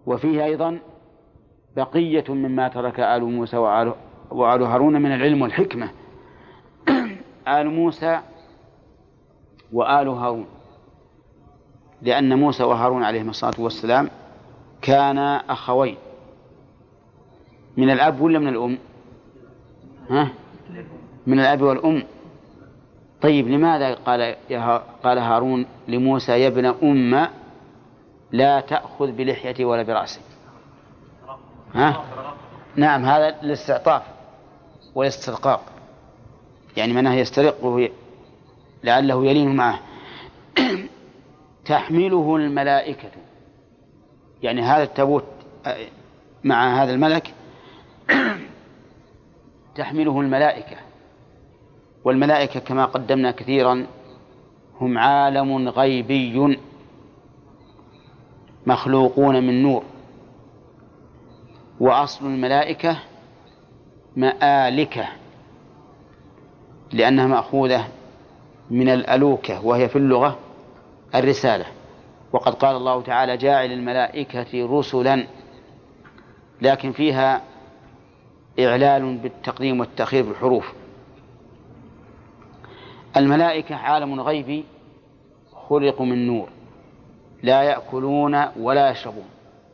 وفيه أيضا بقية مما ترك آل موسى وآل هارون من العلم والحكمة. آل موسى وآل هارون، لأن موسى وهارون عليهما الصلاة والسلام كانا أخوين من الأب ولا من الأم؟ من الأب والأم. طيب لماذا قال هارون لموسى يا ابن أم لا تأخذ بلحيتي ولا برأسي؟ نعم، هذا الاستعطاف والاسترقاق، يعني منه يسترقه لعله يلين معه. تحمله الملائكة، يعني هذا التابوت مع هذا الملك تحمله الملائكة، والملائكة كما قدمنا كثيرا هم عالم غيبي مخلوقون من نور، وأصل الملائكة مآلكة لأنها مأخوذة من الألوكة، وهي في اللغة الرسالة. وقد قال الله تعالى جاعل الملائكة رسلا، لكن فيها إعلال بالتقديم والتأخير بالحروف. الملائكة عالم غيبي خلقوا من نور، لا يأكلون ولا يشربون،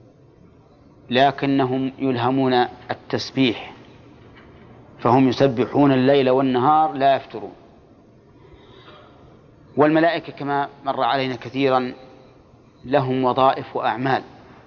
لكنهم يلهمون التسبيح، فهم يسبحون الليل والنهار لا يفترون. والملائكة كما مر علينا كثيرا لهم وظائف وأعمال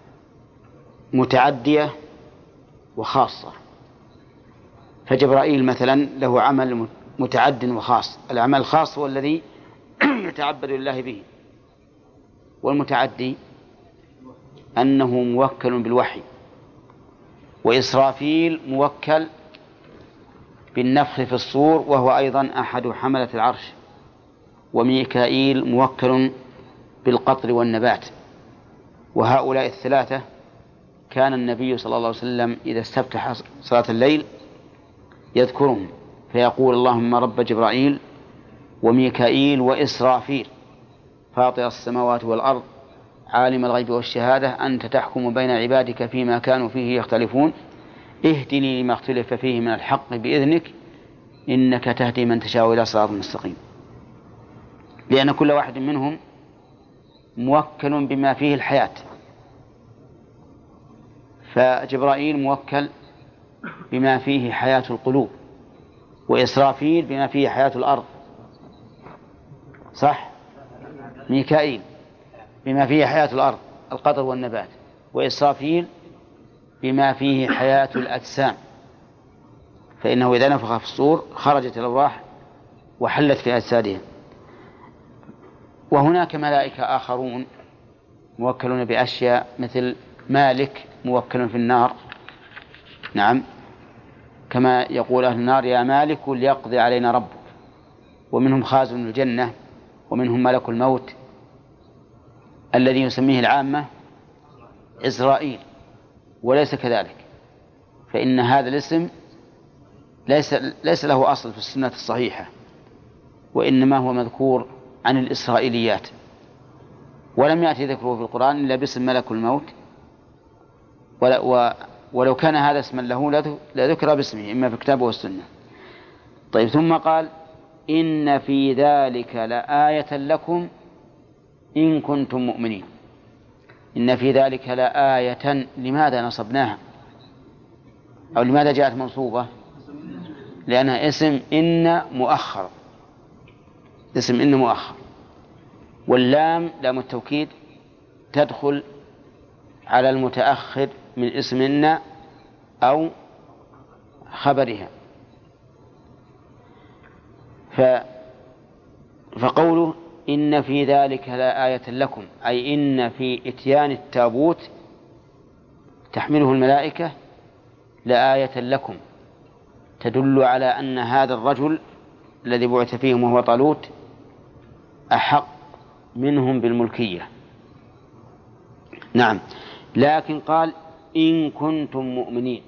متعدية وخاصة. فجبرائيل مثلا له عمل متعد وخاص، العمل الخاص هو الذي يتعبد لله به، والمتعدي أنه موكل بالوحي. وإسرافيل موكل بالنفخ في الصور وهو أيضا أحد حملة العرش. وميكائيل موكل بالقطر والنبات. وهؤلاء الثلاثة كان النبي صلى الله عليه وسلم إذا استفتح صلاة الليل يذكرهم فيقول اللهم رب جبرائيل وميكائيل وإسرافيل فاطر السماوات والأرض عالم الغيب والشهادة أنت تحكم بين عبادك فيما كانوا فيه يختلفون اهدني لما اختلف فيه من الحق بإذنك إنك تهدي من تشاء إلى صراط مستقيم. لأن كل واحد منهم موكل بما فيه الحياة. فجبرائيل موكل بما فيه حياة القلوب، وإسرافيل بما فيه حياة الأرض، صح؟ ميكائيل بما فيه حياة الأرض القطر والنبات، وإسرافيل بما فيه حياة الأجسام، فإنه إذا نفخ في الصور خرجت الأرواح وحلت في أجسادهم. وهناك ملائكة آخرون موكلون بأشياء مثل مالك موكل في النار، نعم، كما يقول أهل النار يا مالك ليقضي علينا ربك. ومنهم خازن الجنة، ومنهم ملك الموت الذي يسميه العامة إسرائيل، وليس كذلك، فإن هذا الاسم ليس له أصل في السنة الصحيحة، وإنما هو مذكور عن الإسرائيليات، ولم يأتي ذكره في القرآن إلا باسم ملك الموت، ولو كان هذا اسما له لذكر باسمه إما في الكتاب والسنة. طيب، ثم قال إن في ذلك لآية لكم إن كنتم مؤمنين. إن في ذلك لآية، لماذا نصبناها أو لماذا جاءت منصوبة؟ لأنها اسم إن مؤخر، اسم إن مؤخر، واللام لام التوكيد تدخل على المتأخر من اسم إن أو خبرها. فقوله إن في ذلك لآية لكم أي إن في إتيان التابوت تحمله الملائكة لآية لكم، تدل على أن هذا الرجل الذي بعث فيهم وهو طالوت أحق منهم بالملكية. نعم، لكن قال إن كنتم مؤمنين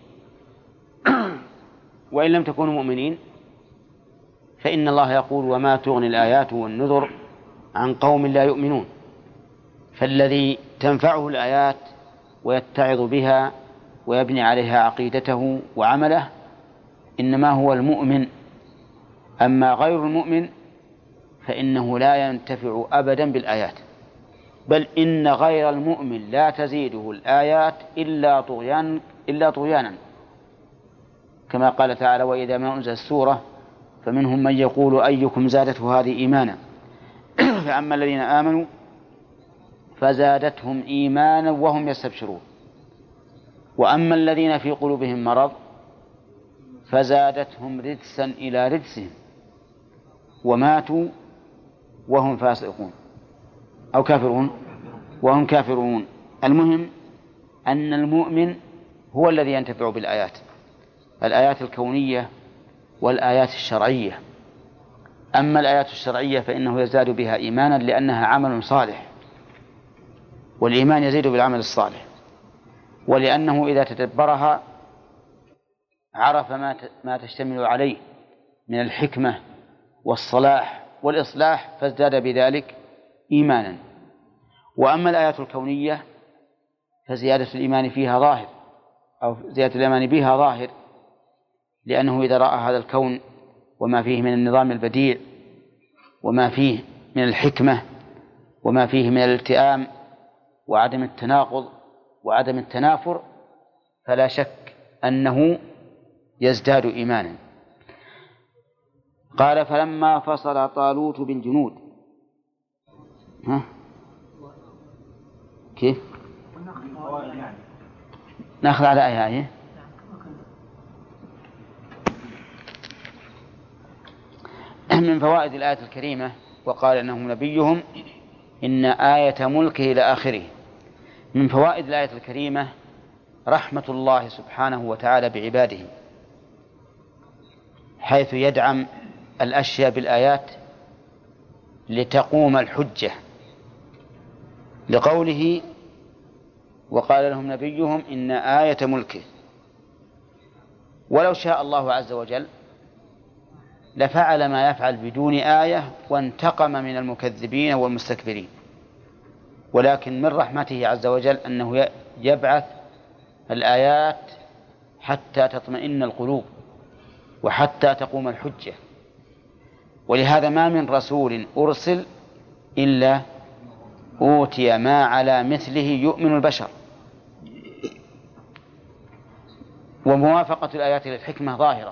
وإن لم تكونوا مؤمنين فإن الله يقول وما تغني الآيات والنذر عن قوم لا يؤمنون. فالذي تنفعه الآيات ويتعظ بها ويبني عليها عقيدته وعمله إنما هو المؤمن. أما غير المؤمن فإنه لا ينتفع أبدا بالآيات، بل إن غير المؤمن لا تزيده الآيات إلا طغيانا، كما قال تعالى: وإذا ما أنزلت السورة فمنهم من يقول أيكم زادته هذه إيمانا فأما الذين آمنوا فزادتهم إيمانا وهم يستبشرون، وأما الذين في قلوبهم مرض فزادتهم رجسا إلى رجسهم وماتوا وهم فاسقون أو كافرون وهم كافرون. المهم أن المؤمن هو الذي ينتفع بالآيات، الآيات الكونية والآيات الشرعية. أما الآيات الشرعية فإنه يزداد بها إيمانا لأنها عمل صالح، والإيمان يزيد بالعمل الصالح، ولأنه إذا تدبرها عرف ما تشتمل عليه من الحكمة والصلاح والإصلاح فازداد بذلك إيمانا. وأما الآيات الكونية فزيادة الإيمان فيها ظاهر، أو زيادة الإيمان بها ظاهر، لأنه إذا رأى هذا الكون وما فيه من النظام البديع وما فيه من الحكمة وما فيه من الالتئام وعدم التناقض وعدم التنافر فلا شك أنه يزداد إيمانا. قال: فلما فصل طالوت بالجنود. كيف نأخذ على آية من فوائد الآية الكريمة: وقال إنهم نبيهم إن آية ملكه إلى آخره. من فوائد الآية الكريمة رحمة الله سبحانه وتعالى بعباده، حيث يدعم الأشياء بالآيات لتقوم الحجة، لقوله: وقال لهم نبيهم إن آية ملكه. ولو شاء الله عز وجل لفعل ما يفعل بدون آية وانتقم من المكذبين والمستكبرين، ولكن من رحمته عز وجل أنه يبعث الآيات حتى تطمئن القلوب وحتى تقوم الحجة. ولهذا ما من رسول أرسل إلا أوتي ما على مثله يؤمن البشر. وموافقة الآيات للحكمة ظاهرة،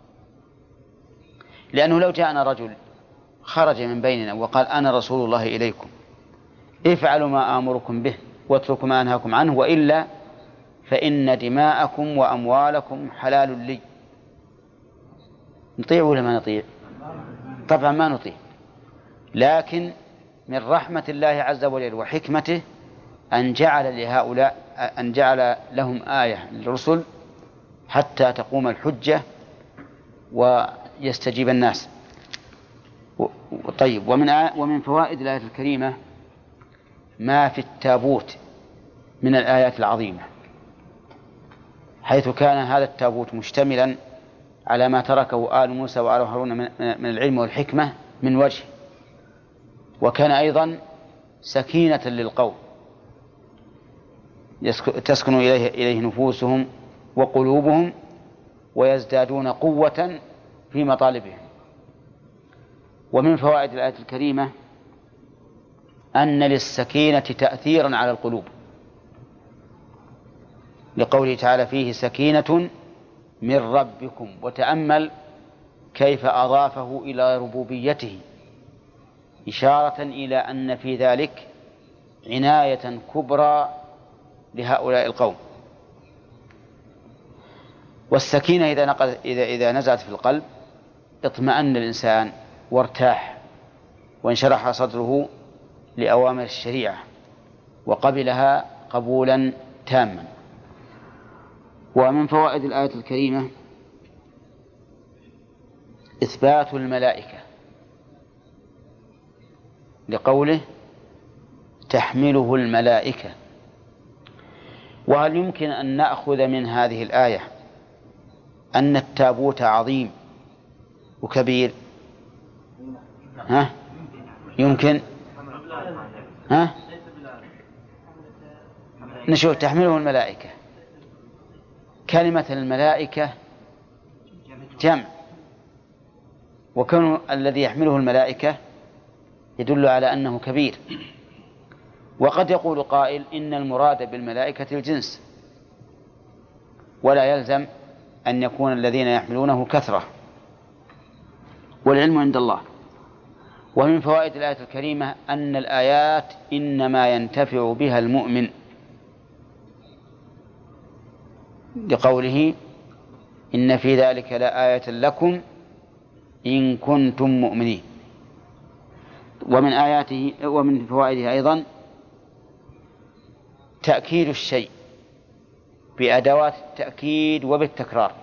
لأنه لو جاءنا رجل خرج من بيننا وقال: أنا رسول الله إليكم افعلوا ما آمركم به واتركوا ما أنهاكم عنه، وإلا فإن دماءكم وأموالكم حلال لي، نطيع ولا ما نطيع؟ طبعا ما نطيع. لكن من رحمة الله عز وجل وحكمته أن جعل لهم آية للرسل حتى تقوم الحجة ويستجيب الناس. طيب، ومن فوائد الآية الكريمة ما في التابوت من الآيات العظيمة، حيث كان هذا التابوت مشتملا على ما تركه آل موسى وآل هارون من العلم والحكمة من وجه، وكان أيضا سكينة للقوم تسكن إليه نفوسهم وقلوبهم ويزدادون قوة في مطالبهم. ومن فوائد الآية الكريمة أن للسكينة تأثيرا على القلوب، لقوله تعالى: فيه سكينة من ربكم. وتأمل كيف أضافه إلى ربوبيته، إشارة إلى أن في ذلك عناية كبرى لهؤلاء القوم. والسكينة إذا نزلت في القلب اطمأن الإنسان وارتاح وانشرح صدره لأوامر الشريعة وقبلها قبولا تاما. ومن فوائد الآية الكريمة إثبات الملائكة، لقوله: تحمله الملائكة. وهل يمكن أن نأخذ من هذه الآية أن التابوت عظيم وكبير؟ يمكن نشوف تحمله الملائكة. كلمة الملائكة جمع، وكون الذي يحمله الملائكة يدل على أنه كبير. وقد يقول قائل إن المراد بالملائكة الجنس، ولا يلزم أن يكون الذين يحملونه كثرة، والعلم عند الله. ومن فوائد الآية الكريمة أن الآيات إنما ينتفع بها المؤمن، لقوله إن في ذلك لآية لكم إن كنتم مؤمنين. ومن آياته ومن فوائده أيضا تأكيد الشيء بأدوات التأكيد وبالتكرار،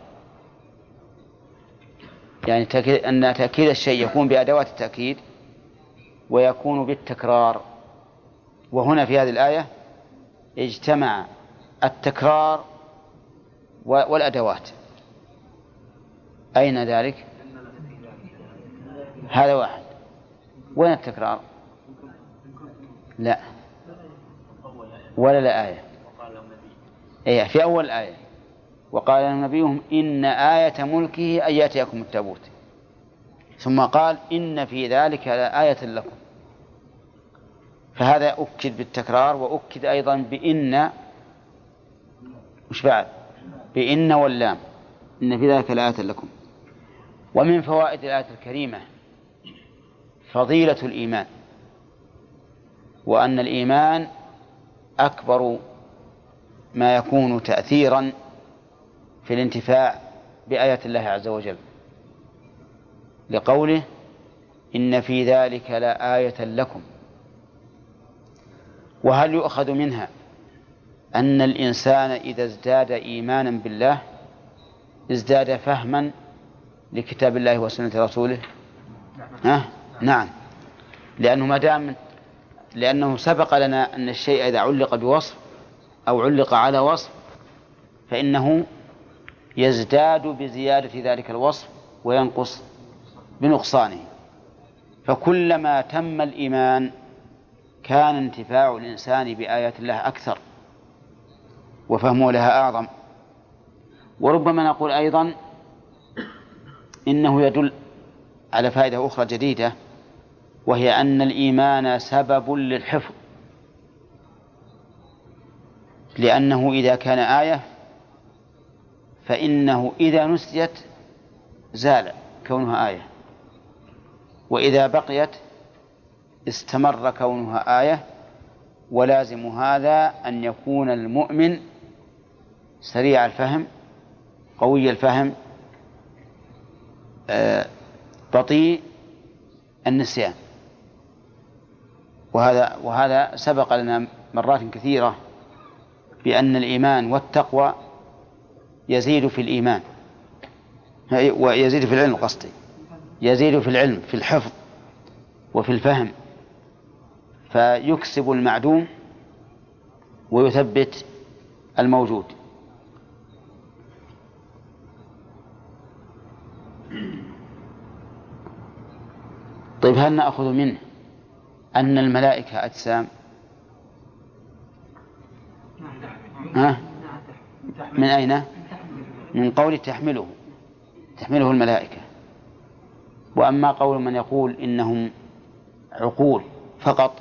يعني أن تأكيد الشيء يكون بأدوات التأكيد ويكون بالتكرار. وهنا في هذه الآية اجتمع التكرار والأدوات. أين ذلك؟ هذا واحد. وين التكرار؟ لا، ولا لا آية. إيه في أول الآية وقال لهم نبيهم إن آية ملكه أن يأتيكم التابوت، ثم قال إن في ذلك لآية لكم. فهذا أكد بالتكرار، وأكد أيضا بإن، مش بعد بإن واللام، إن في ذلك لآية لكم. ومن فوائد الآية الكريمة فضيلة الإيمان، وأن الإيمان أكبر ما يكون تأثيرا في الانتفاع بآيات الله عز وجل، لقوله إن في ذلك لآية لكم. وهل يؤخذ منها أن الإنسان إذا ازداد إيمانا بالله ازداد فهما لكتاب الله وسنة رسوله؟ نعم، لأنه سبق لنا أن الشيء إذا علق بوصف أو علق على وصف فإنه يزداد بزيادة ذلك الوصف وينقص بنقصانه. فكلما تم الإيمان كان انتفاع الإنسان بآيات الله أكثر وفهمه لها أعظم. وربما نقول أيضا إنه يدل على فائدة أخرى جديدة، وهي أن الإيمان سبب للحفظ، لأنه إذا كان آية فإنه إذا نسيت زال كونها آية، وإذا بقيت استمر كونها آية. ولازم هذا أن يكون المؤمن سريع الفهم قوي الفهم بطيء النسيان. وهذا سبق لنا مرات كثيرة بأن الإيمان والتقوى يزيد في الإيمان ويزيد في العلم، يزيد في العلم في الحفظ وفي الفهم، فيكسب المعدوم ويثبت الموجود. طيب، هل نأخذ منه أن الملائكة أجسام؟ من أين؟ من قول تحمله الملائكة. وأما قول من يقول إنهم عقول فقط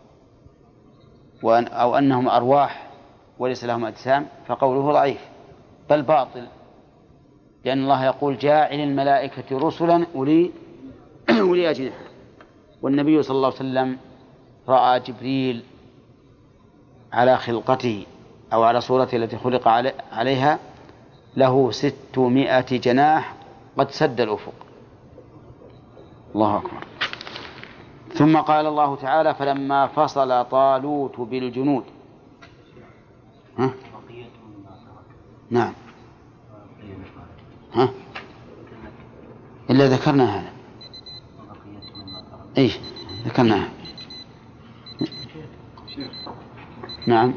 أو أنهم أرواح وليس لهم أجسام فقوله ضعيف بل باطل، لأن الله يقول جاعل الملائكة رسلا أولي أجنحة، والنبي صلى الله عليه وسلم رأى جبريل على خلقته أو على صورته التي خلق عليها له 600 جناح قد سد الأفق. الله أكبر. ثم قال الله تعالى فلما فصل طالوت بالجنود. نعم. إلا ذكرنا هذا. إيش ذكرناها؟ نعم.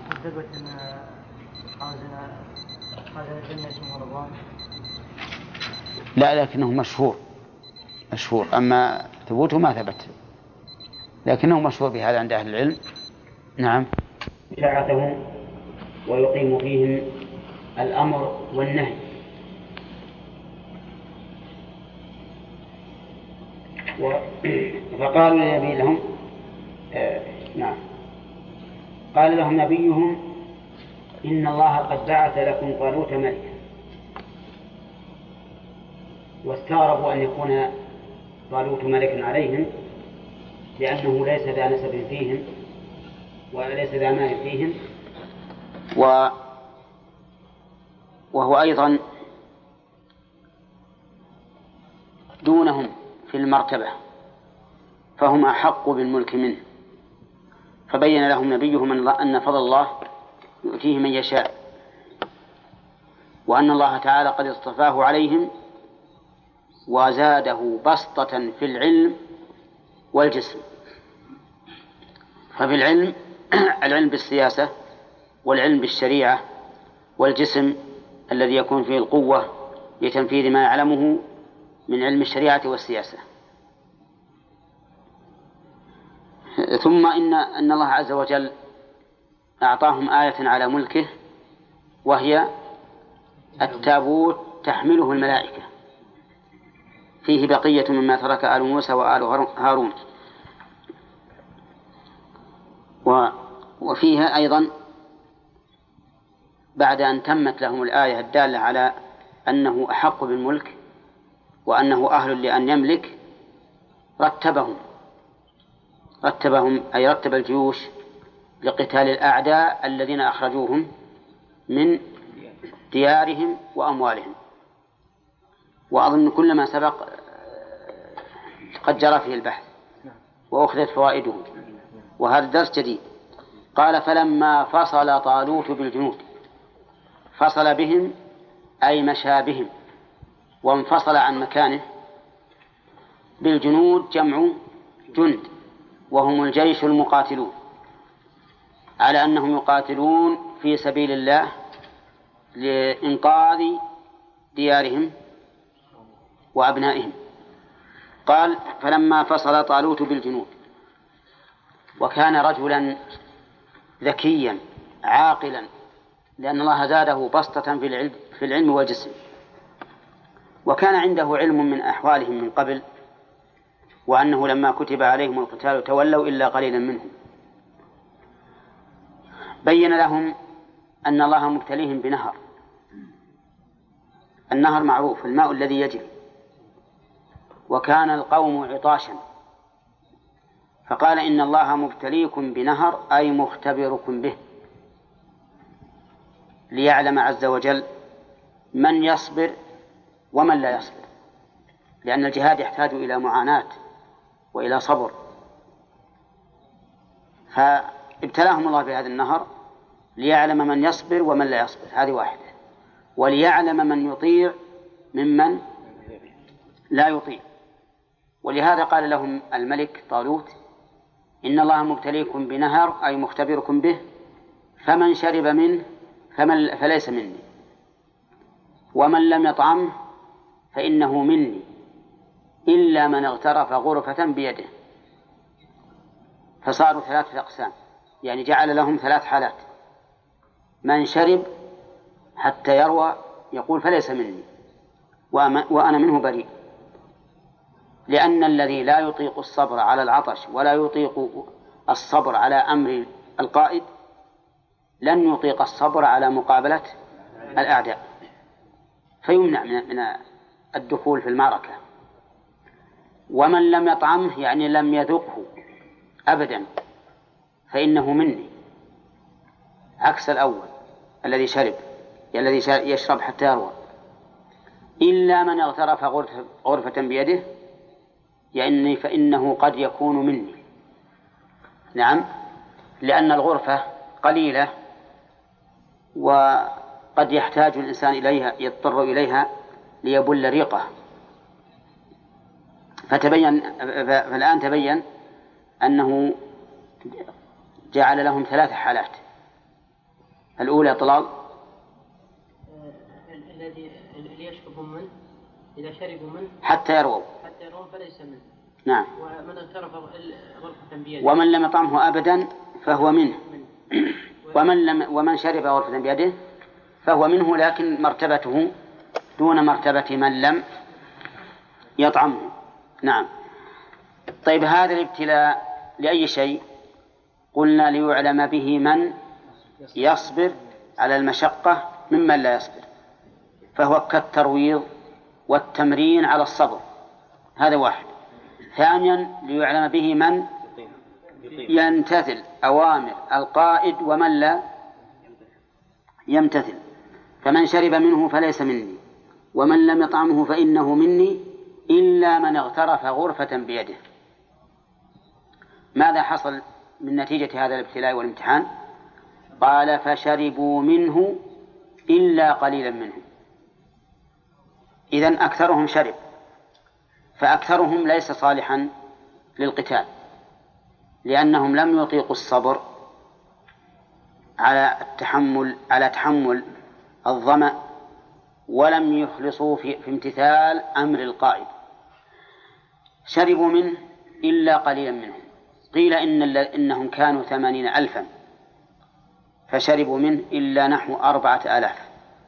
لا، لكنه مشهور. أما ثبوته ما ثبت، لكنه مشهور بهذا عند أهل العلم. نعم. شعته ويقيم فيهم الأمر والنهي. فقالوا لنبي لهم نعم، قال لهم نبيهم إن الله قد بعث لكم طالوت ملكا، واستغربوا أن يكون طالوت ملكا عليهم، لأنه ليس ذا نسب فيهم وليس ذا مال فيهم، وهو أيضا دونهم في المرتبة، فهم أحق بالملك منه. فبين لهم نبيهم أن فضل الله يؤتيه من يشاء، وأن الله تعالى قد اصطفاه عليهم وزاده بسطة في العلم والجسم. ففي العلم العلم بالسياسة والعلم بالشريعة، والجسم الذي يكون فيه القوة لتنفيذ ما يعلمه من علم الشريعة والسياسة. ثم إن الله عز وجل أعطاهم آية على ملكه، وهي التابوت تحمله الملائكة، فيه بقية مما ترك آل موسى وآل هارون. وفيها أيضا بعد أن تمت لهم الآية الدالة على أنه أحق بالملك وأنه أهل لأن يملك، رتبهم أي رتب الجيوش لقتال الأعداء الذين أخرجوهم من ديارهم وأموالهم. وأظن كل ما سبق قد جرى فيه البحث وأخذت فوائده، وهذا درس جديد. قال فلما فصل طالوت بالجنود، فصل بهم أي مشى بهم وانفصل عن مكانه. بالجنود جمع جند، وهم الجيش المقاتلون، على أنهم يقاتلون في سبيل الله لإنقاذ ديارهم وأبنائهم. قال فلما فصل طالوت بالجنود، وكان رجلا ذكيا عاقلا، لأن الله زاده بسطة في العلم والجسم، وكان عنده علم من أحوالهم من قبل، وأنه لما كتب عليهم القتال تولوا إلا قليلا منهم. بين لهم أن الله مبتليهم بنهر، النهر معروف الماء الذي يجري، وكان القوم عطاشا، فقال إن الله مبتليكم بنهر أي مختبركم به، ليعلم عز وجل من يصبر ومن لا يصبر، لأن الجهاد يحتاج إلى معاناة وإلى صبر. فابتلاهم الله بهذا النهر ليعلم من يصبر ومن لا يصبر، هذه واحدة، وليعلم من يطيع ممن لا يطيع. ولهذا قال لهم الملك طالوت إن الله مبتليكم بنهر أي مختبركم به، فمن شرب منه فليس مني، ومن لم يطعمه فإنه مني، إلا من اغترف غرفة بيده. فصاروا 3 أقسام، يعني جعل لهم 3 حالات: من شرب حتى يروى يقول فليس مني وأنا منه بريء، لأن الذي لا يطيق الصبر على العطش ولا يطيق الصبر على أمر القائد لن يطيق الصبر على مقابلة الأعداء، فيمنع من الدخول في المعركة. ومن لم يطعمه يعني لم يذقه أبدا فإنه مني، عكس الأول الذي شرب، الذي يشرب حتى يروى. إلا من اغترف غرفة بيده يعني فإنه قد يكون مني. نعم، لأن الغرفة قليلة وقد يحتاج الإنسان إليها، يضطر إليها ليبل ريقه. فالآن تبين أنه جعل لهم 3 حالات. الأولى طلال الذي يشرب منه إذا شربوا منه حتى يرووا فليس منه. نعم. ومن اغترف غرفة بيده ومن لم يطعمه أبدا فهو منه. ومن شرب غرفة بيده فهو منه، لكن مرتبته دون مرتبة من لم يطعمه. نعم. طيب، هذا الابتلاء لأي شيء؟ قلنا ليعلم به من يصبر على المشقة ممن لا يصبر، فهو كالترويض والتمرين على الصبر، هذا واحد. ثانيا، ليعلم به من يمتثل أوامر القائد ومن لا يمتثل. فمن شرب منه فليس مني، ومن لم يطعمه فإنه مني، إلا من اغترف غرفة بيده. ماذا حصل من نتيجة هذا الابتلاء والامتحان؟ قال فشربوا منه إلا قليلا منهم. إذن أكثرهم شرب، فأكثرهم ليس صالحا للقتال، لأنهم لم يطيقوا الصبر على تحمل الظمأ، ولم يخلصوا في امتثال أمر القائد. شربوا منه إلا قليلا منهم. قيل إنهم كانوا 80,000 فشربوا منه إلا نحو 4,000،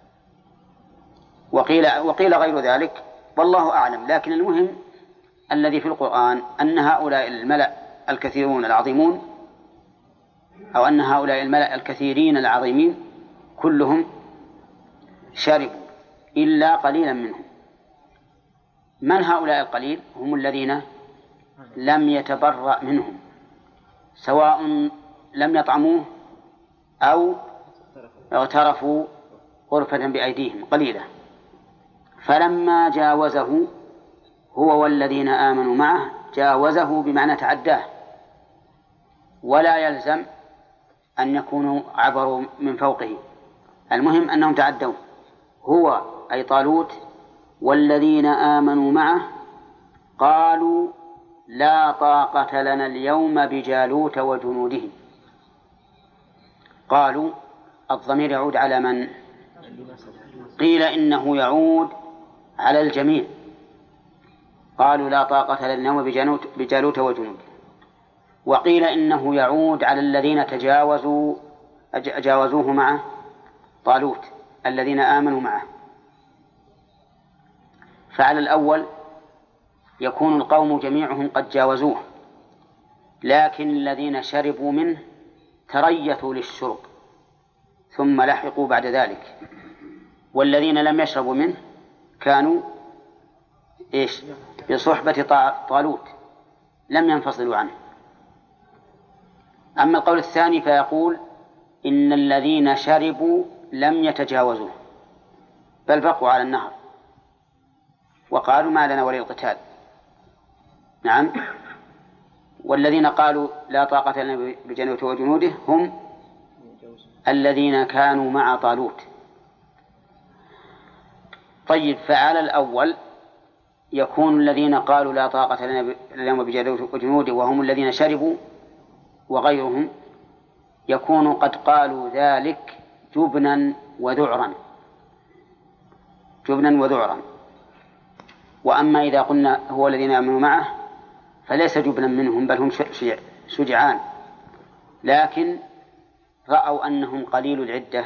وقيل غير ذلك، والله أعلم. لكن المهم الذي في القرآن أن هؤلاء الملأ الكثيرون العظيمون، أو أن هؤلاء الملأ الكثيرين العظيمين كلهم شربوا إلا قليلا منهم. من هؤلاء القليل؟ هم الذين لم يتبرأ منهم، سواء لم يطعموه أو اغترفوا غرفة بأيديهم قليلة. فلما جاوزه هو والذين آمنوا معه، جاوزه بمعنى تعداه، ولا يلزم أن يكونوا عبروا من فوقه، المهم أنهم تعدوا. هو أي طالوت والذين آمنوا معه قالوا لا طاقة لنا اليوم بجالوت وجنوده. قالوا الضمير يعود على من؟ قيل إنه يعود على الجميع. قالوا لا طاقة لنا اليوم بجالوت وجنوده. وقيل إنه يعود على الذين جاوزوه معه طالوت، الذين آمنوا معه. فعلى الأول يكون القوم جميعهم قد جاوزوه، لكن الذين شربوا منه تريثوا للشرب ثم لحقوا بعد ذلك، والذين لم يشربوا منه كانوا بصحبة طالوت، لم ينفصلوا عنه. أما القول الثاني فيقول إن الذين شربوا لم يتجاوزوه بل بقوا على النهر وقالوا ما لنا ولي القتال. نعم. والذين قالوا لا طاقة لنا بجالوت وجنوده هم الذين كانوا مع طالوت. طيب، فعلى الأول يكون الذين قالوا لا طاقة لنا اليوم بجالوت وجنوده وهم الذين شربوا وغيرهم، يكون قد قالوا ذلك جبنا وذعرا. وأما إذا قلنا هو الذين آمنوا معه فليس جبنا منهم، بل هم شجعان، لكن رأوا أنهم قليل العدة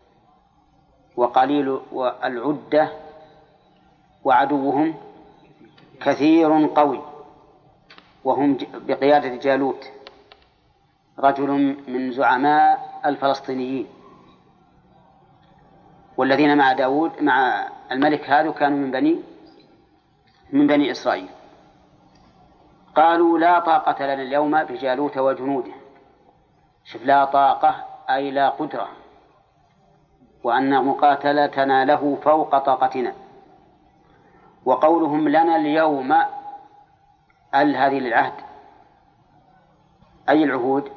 وقليل العدة وعدوهم كثير قوي، وهم بقيادة جالوت رجل من زعماء الفلسطينيين. والذين مع داود مع الملك هذا كانوا من بني إسرائيل. قالوا لا طاقة لنا اليوم بجالوت وجنوده. شوف، لا طاقة أي لا قدرة، وأن مقاتلتنا له فوق طاقتنا. وقولهم لنا اليوم هذه للعهد، أي العهود؟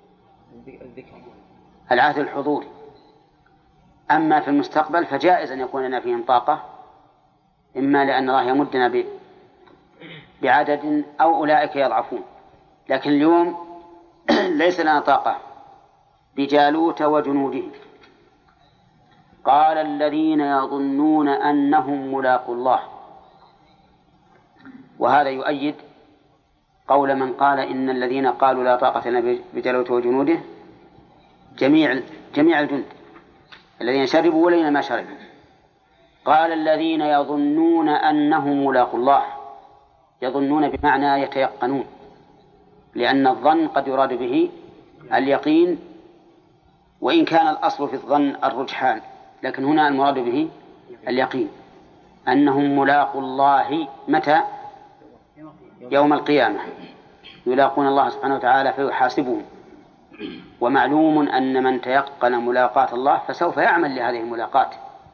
العهد الحضوري. أما في المستقبل فجائز أن يكون لنا فيهم طاقة، إما لأن الله يمدنا بعدد أو أولئك يضعفون، لكن اليوم ليس لنا طاقة بجالوت وجنوده. قال الذين يظنون أنهم ملاقو الله. وهذا يؤيد قول من قال إن الذين قالوا لا طاقة لنا بجالوت وجنوده جميع الجند الذين شربوا والذين ما شربوا. قال الذين يظنون أنهم ملاقوا الله، يظنون بمعنى يتيقنون، لأن الظن قد يراد به اليقين، وإن كان الأصل في الظن الرجحان، لكن هنا المراد به اليقين، أنهم ملاقوا الله متى؟ يوم القيامة، يلاقون الله سبحانه وتعالى فيحاسبهم. ومعلوم أن من تيقن ملاقاة الله فسوف يعمل لهذه الملاقاة.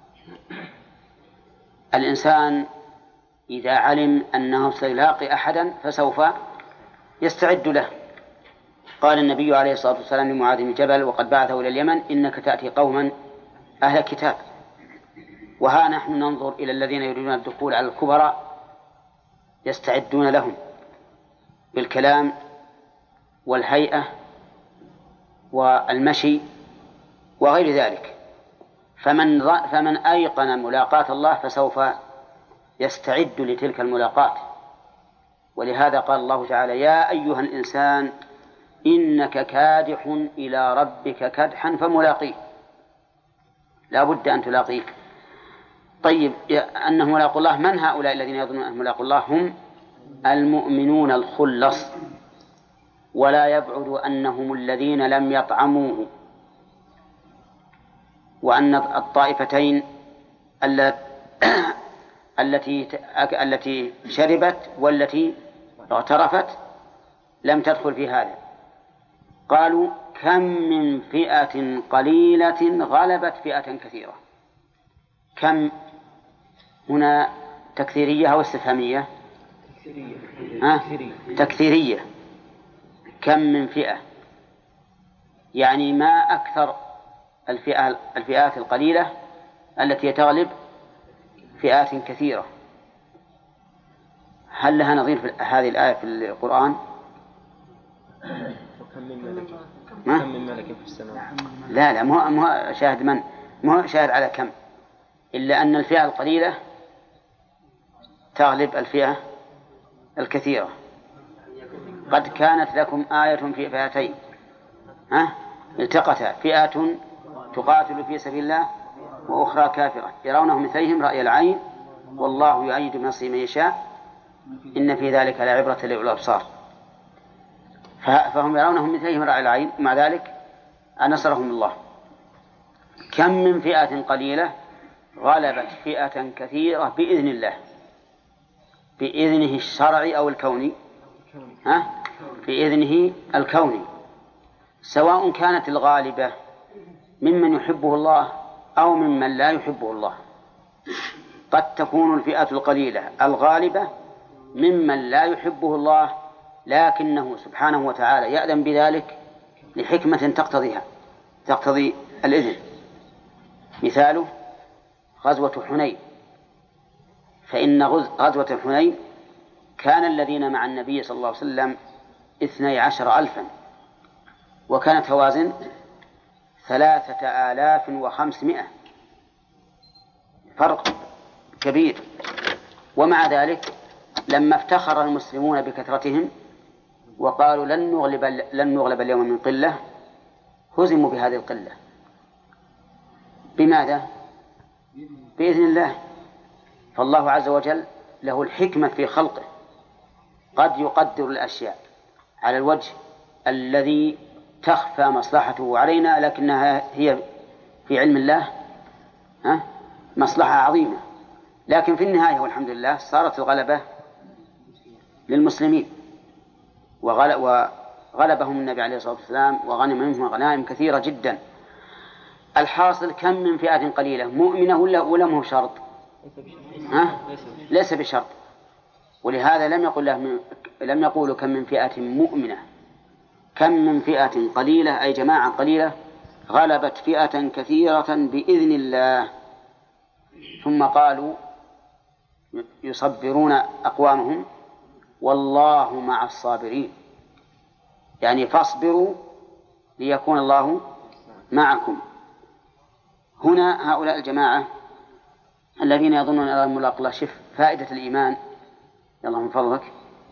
الإنسان إذا علم أنه سيلاقي أحدا فسوف يستعد له. قال النبي عليه الصلاة والسلام لمعاذ بن جبل وقد بعثه إلى اليمن: إنك تأتي قوما أهل كتاب. وها نحن ننظر إلى الذين يريدون الدخول على الكبراء يستعدون لهم بالكلام والهيئة والمشي وغير ذلك. فمن أيقن ملاقاة الله فسوف يستعد لتلك الملاقاة. ولهذا قال الله تعالى: يا أيها الإنسان إنك كادح إلى ربك كدحا فملاقيه، لا بد أن تلاقيه. طيب، أنه ملاقوا الله، من هؤلاء الذين يظنون أنهم ملاقوا الله؟ هم المؤمنون الخلص، ولا يبعد أنهم الذين لم يطعموه، وأن الطائفتين التي شربت والتي اغترفت لم تدخل في هذا. قالوا: كم من فئة قليلة غلبت فئة كثيرة. كم هنا تكثيرية أو استفهامية؟ تكثيرية. كم من فئة، يعني ما أكثر الفئات القليلة التي تغلب فئات كثيرة. هل لها نظير في هذه الآية في القرآن؟ كم من ملك في السماوات. لا مو شاهد مو شاهد على كم، إلا أن الفئة القليلة تغلب الفئة الكثيرة. قد كانت لكم آية في فئتين التقتا، فئة تقاتل في سبيل الله وأخرى كافرة يرونهم مثليهم رأي العين والله يؤيد بنصره من يشاء إن في ذلك لعبرة لأولي الأبصار. فهم يرونهم مثليهم رأي العين، ومع ذلك نصرهم الله. كم من فئة قليلة غلبت فئة كثيرة بإذن الله، بإذنه الشرعي أو الكوني؟ بإذنه الكوني، سواء كانت الغالبة ممن يحبه الله أو ممن لا يحبه الله. قد تكون الفئة القليلة الغالبة ممن لا يحبه الله، لكنه سبحانه وتعالى يأذن بذلك لحكمة تقتضي الإذن. مثاله غزوة حنين، فإن غزوة حنين كان الذين مع النبي صلى الله عليه وسلم 12,000، وكانت هوازن 3,500، فرق كبير. ومع ذلك لما افتخر المسلمون بكثرتهم وقالوا لن نغلب اليوم من قلة، هزموا بهذه القلة. بماذا؟ بإذن الله. فالله عز وجل له الحكمة في خلقه، قد يقدر الأشياء على الوجه الذي تخفى مصلحته علينا، لكنها هي في علم الله مصلحة عظيمة. لكن في النهاية والحمد لله صارت الغلبة للمسلمين، وغلبهم النبي عليه الصلاة والسلام وغنم منهم غنائم كثيرة جدا. الحاصل كم من فئة قليلة مؤمنة ولا مو شرط؟ ليس بشرط. ولهذا لم يقولوا كم من فئة مؤمنة، كم من فئة قليلة أي جماعة قليلة غلبت فئة كثيرة بإذن الله. ثم قالوا يصبرون أقوامهم والله مع الصابرين، يعني فاصبروا ليكون الله معكم. هنا هؤلاء الجماعة الذين يظنون أن ملاق الله، شف فائدة الإيمان يلا من فضلك،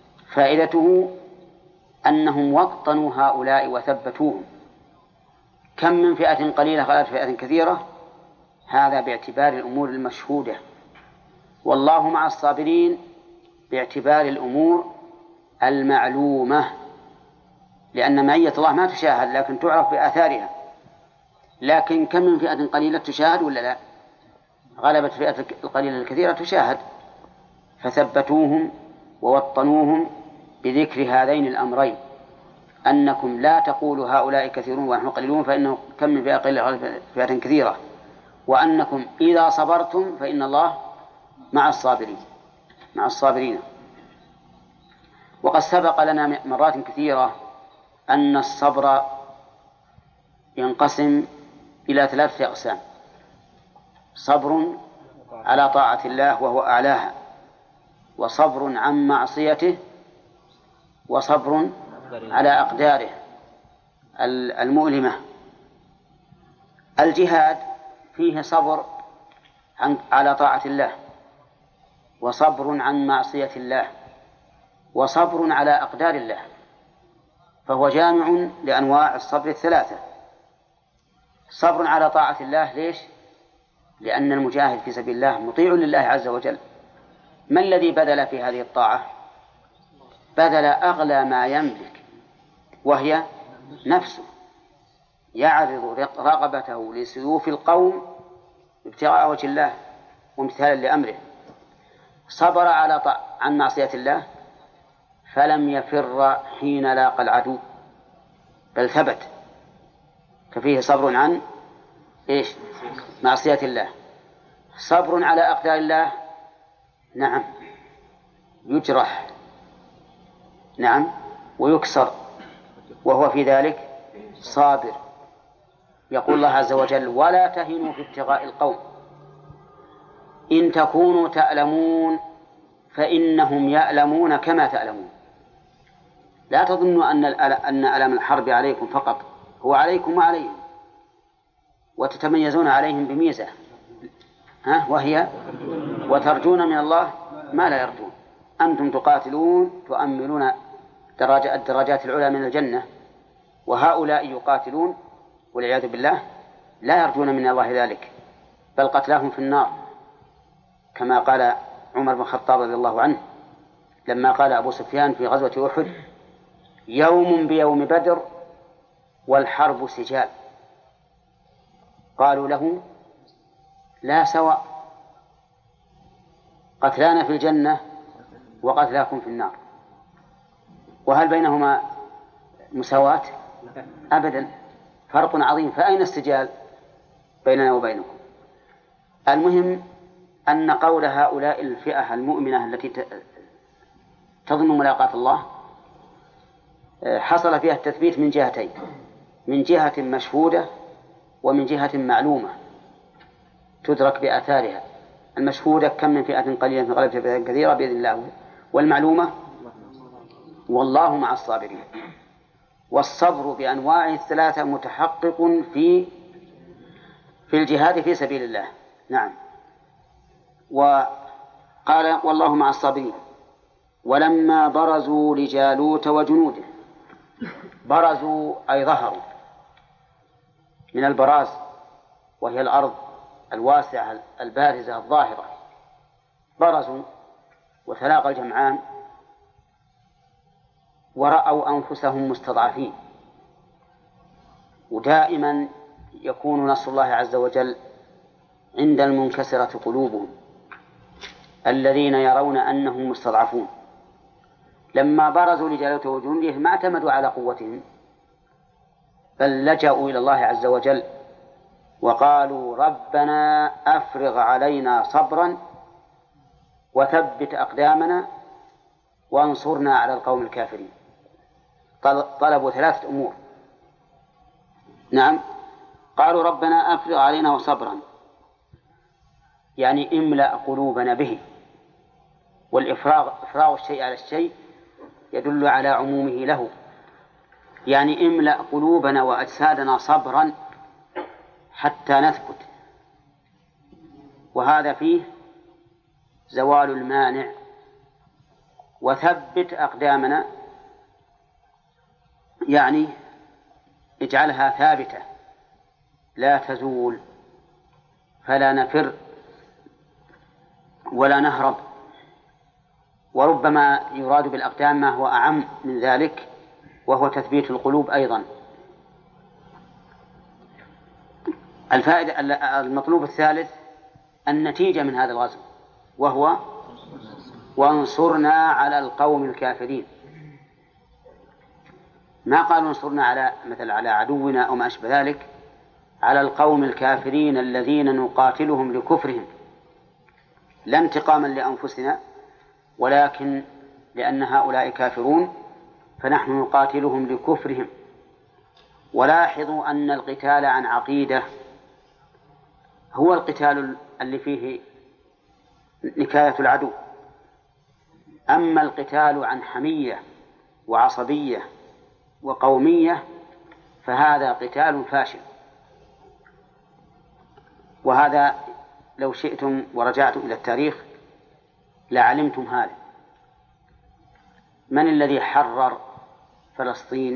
فائدته أنهم وطنوا هؤلاء وثبتوهم، كم من فئة قليلة غلبت فئة كثيرة، هذا باعتبار الأمور المشهودة، والله مع الصابرين باعتبار الأمور المعلومة، لأن معية الله ما تشاهد لكن تعرف بآثارها. لكن كم من فئة قليلة تشاهد ولا لا؟ غلبت فئة القليلة الكثيرة تشاهد، فثبتوهم ووطنوهم بذكر هذين الأمرين، أنكم لا تقولوا هؤلاء كثيرون ونحن قليلون، فإنه كم من فئة قليلة غلبت فئة كثيرة، وأنكم إذا صبرتم فإن الله مع الصابرين مع الصابرين. وقد سبق لنا مرات كثيرة أن الصبر ينقسم إلى 3 أقسام: صبر على طاعة الله وهو أعلاها، وصبر عن معصيته، وصبر على أقداره المؤلمة. الجهاد فيه صبر على طاعة الله، وصبر عن معصية الله، وصبر على أقدار الله، فهو جامع لأنواع الصبر 3. صبر على طاعة الله، ليش؟ لأن المجاهد في سبيل الله مطيع لله عز وجل. ما الذي بذل في هذه الطاعة؟ بذل أغلى ما يملك، وهي نفسه، يعرض رغبته لسيوف القوم ابتغاء وجه الله وامتثالا لأمره. صبر عن معصية الله فلم يفر حين لاقى العدو، بل ثبت، ففيه صبر عن معصية الله. صبر على أقدار الله، نعم، يجرح، نعم، ويكسر، وهو في ذلك صابر. يقول الله عز وجل: ولا تهنوا في ابتغاء القوم إن تكونوا تألمون فإنهم يألمون كما تألمون. لا تظنوا أن ألم الحرب عليكم فقط، هو عليكم وعليهم، وتتميزون عليهم بميزة، وهي وترجون من الله ما لا يرجون. أنتم تقاتلون تؤملون الدرجات العلى من الجنة، وهؤلاء يقاتلون والعياذ بالله لا يرجون من الله ذلك، بل قتلاهم في النار، كما قال عمر بن الخطاب رضي الله عنه لما قال أبو سفيان في غزوة أحد: يوم بيوم بدر والحرب سجال. قالوا له: لا سواء، قتلانا في الجنة وقتلاكم في النار، وهل بينهما مساواة؟ أبدا، فرق عظيم، فأين السجال بيننا وبينكم؟ المهم أن قول هؤلاء الفئة المؤمنة التي تظن ملاقاة الله حصل فيها التثبيت من جهتين: من جهة مشهودة ومن جهة معلومة تدرك بآثارها. المشهودة: كم من فئة قليلة غلبت فئة كثيرة بإذن الله. والمعلومة: والله مع الصابرين. والصبر بأنواعه 3 متحقق في الجهاد في سبيل الله. نعم. وقال: والله مع الصابرين. ولما برزوا لجالوت وجنوده، برزوا أي ظهروا، من البراز وهي الأرض الواسعة البارزة الظاهرة، برزوا وتلاقى الجمعان ورأوا أنفسهم مستضعفين. ودائما يكون نصر الله عز وجل عند المنكسرة قلوبهم الذين يرون أنهم مستضعفون. لما برزوا لجالوت وجنوده ما اعتمدوا على قوتهم، بل لجأوا إلى الله عز وجل وقالوا: ربنا أفرغ علينا صبرا وثبت أقدامنا وانصرنا على القوم الكافرين. طلبوا 3 أمور. نعم، قالوا: ربنا أفرغ علينا صبرا، يعني املأ قلوبنا به. والإفراغ الشيء على الشيء يدل على عمومه له، يعني املأ قلوبنا وأجسادنا صبرا حتى نثبت، وهذا فيه زوال المانع. وثبت أقدامنا يعني اجعلها ثابتة لا تزول، فلا نفر ولا نهرب. وربما يراد بالأقدام ما هو أعم من ذلك، وهو تثبيت القلوب أيضا. الفائدة المطلوب الثالث النتيجة من هذا الغزو، وهو وانصرنا على القوم الكافرين. ما قالوا انصرنا على مثل على عدونا أو ما أشبه ذلك، على القوم الكافرين الذين نقاتلهم لكفرهم، لا انتقاما لأنفسنا ولكن لأن هؤلاء كافرون فنحن نقاتلهم لكفرهم. ولاحظوا أن القتال عن عقيدة هو القتال اللي فيه نكاية العدو، أما القتال عن حمية وعصبية وقومية فهذا قتال فاشل. وهذا لو شئتم ورجعتم إلى التاريخ لعلمتم هذا. من الذي حرر فلسطين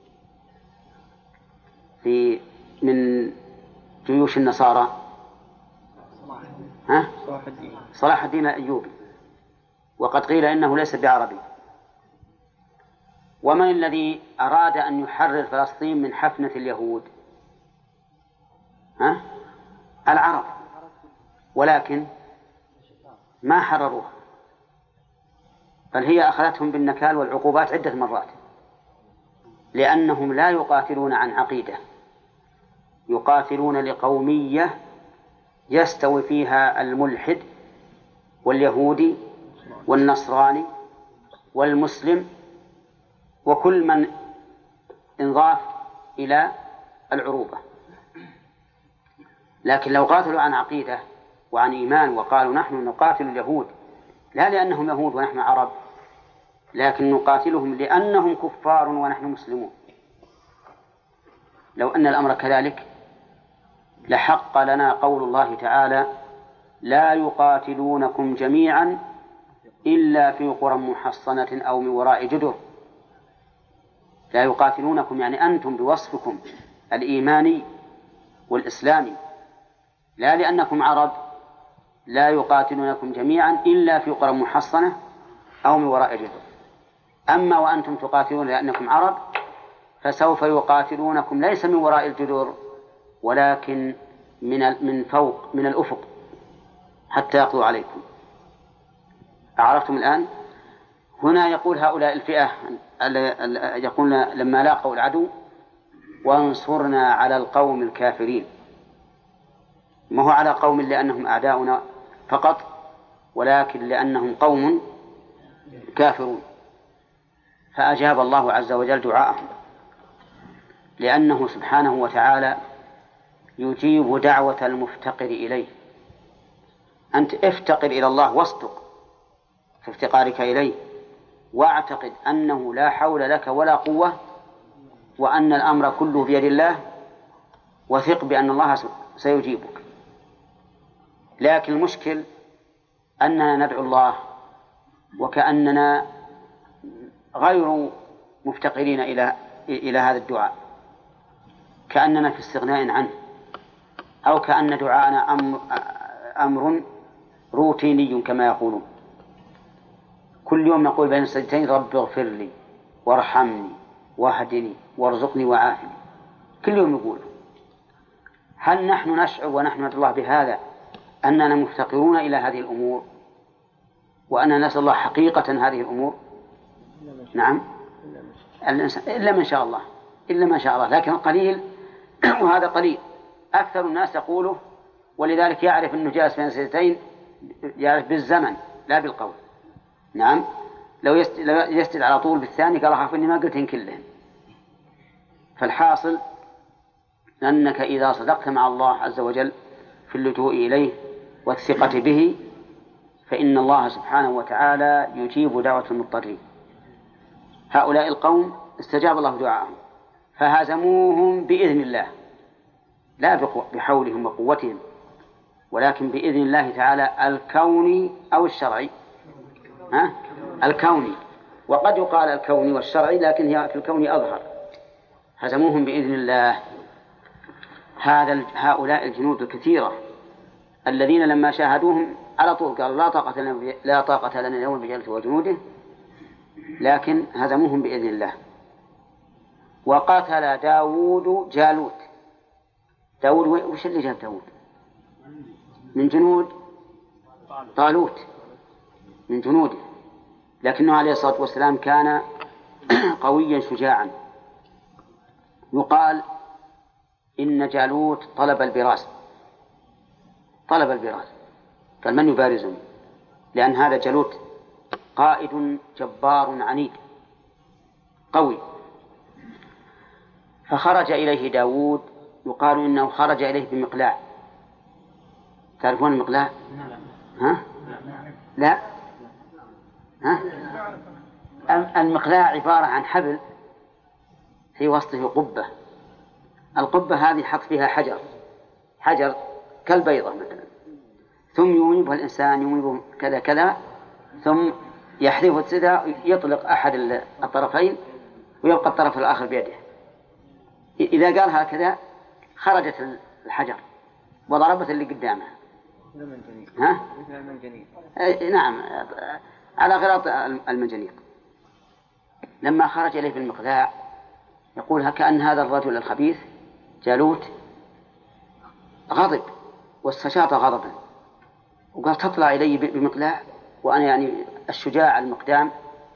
من جيوش النصارى؟ صلاح الدين الأيوبي، وقد قيل إنه ليس بعربي. ومن الذي أراد أن يحرر فلسطين من حفنة اليهود؟ العرب، ولكن ما حرروها، بل هي أخذتهم بالنكال والعقوبات عدة مرات، لأنهم لا يقاتلون عن عقيدة، يقاتلون لقومية يستوي فيها الملحد واليهودي والنصراني والمسلم وكل من انضاف إلى العروبة. لكن لو قاتلوا عن عقيدة وعن إيمان وقالوا نحن نقاتل اليهود لا لأنهم يهود ونحن عرب، لكن نقاتلهم لأنهم كفار ونحن مسلمون، لو أن الأمر كذلك لحق لنا قول الله تعالى لا يقاتلونكم جميعا إلا في قرى محصنة أو من وراء جدر. لا يقاتلونكم يعني أنتم بوصفكم الإيماني والإسلامي، لا لأنكم عرب، لا يقاتلونكم جميعا إلا في قرى محصنة أو من وراء جدر. أما وأنتم تقاتلون لأنكم عرب فسوف يقاتلونكم ليس من وراء الجدر ولكن من فوق، من الأفق، حتى يقضوا عليكم. أعرفتم الآن؟ هنا يقول هؤلاء الفئة يقول لما لاقوا العدو وانصرنا على القوم الكافرين، ما هو على قوم لأنهم أعداؤنا فقط، ولكن لأنهم قوم كافرون. فأجاب الله عز وجل دعاءهم، لأنه سبحانه وتعالى يجيب دعوة المفتقر إليه. أنت افتقر إلى الله واصدق في افتقارك إليه، واعتقد أنه لا حول لك ولا قوة، وأن الأمر كله بيد الله، وثق بأن الله سيجيبك. لكن المشكل أننا ندعو الله وكأننا غير مفتقرين إلى هذا الدعاء، كأننا في استغناء عنه، أو كأن دعاءنا أمر روتيني كما يقولون. كل يوم نقول بين السجدتين رب اغفر لي وارحمني واهدني وارزقني وعافني، كل يوم نقول. هل نحن نشعر ونحن ندعو الله بهذا أننا مفتقرون إلى هذه الأمور وأننا نسأل الله حقيقة هذه الأمور؟ نعم، إلا من شاء الله، إلا ما شاء الله، لكن قليل وهذا قليل. أكثر الناس يقوله، ولذلك يعرف أنه جالس بين السجدتين، يعرف بالزمن لا بالقول. نعم، لو يسجد على طول بالثاني قال أخاف إني ما قلتهن كلهن. فالحاصل أنك إذا صدقت مع الله عز وجل في اللجوء إليه والثقة به فإن الله سبحانه وتعالى يجيب دعوة المضطرين. هؤلاء القوم استجاب الله دعاءهم فهزموهم بإذن الله، لا بحولهم وقوتهم، ولكن بإذن الله تعالى الكوني أو الشرعي. الكوني، وقد يقال الكوني والشرعي، لكن هي في الكوني أظهر. هزموهم بإذن الله. هؤلاء الجنود الكثيرة الذين لما شاهدوهم على طول قالوا لا طاقة لنا اليوم بجالوت وجنوده، لكن هزموهم بإذن الله. وقتل داود جالوت. داود وش اللي جاب داود؟ من جنود طالوت، من جنوده، لكنه عليه الصلاة والسلام كان قويا شجاعا. يقال إن جالوت طلب البراس، قال من يبارزني، لأن هذا جالوت قائد جبار عنيد قوي. فخرج إليه داود، يقال إنه خرج إليه بمقلاع. تعرفون المقلاع؟ ها؟ لا؟ ها؟ المقلاع عبارة عن حبل في وسطه قبة. القبة هذه حط فيها حجر كالبيضة مثلا، ثم يميبها الإنسان، يميبه كذا كذا، ثم يحذف السدى، يطلق أحد الطرفين ويبقى الطرف الآخر بيده. إذا قال هكذا خرجت الحجر وضربت اللي قدامه. ها؟ مثل المنجنيق. نعم، على غراط المنجنيق. لما خرج إليه بالمقلاع يقول كأن هذا الرجل الخبيث جالوت غضب واستشاط غضبا، وقال تطلع إلي بمقلاع وأنا يعني الشجاع المقدام،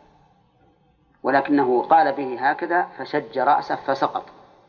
ولكنه قال به هكذا فشج رأسه فسقط،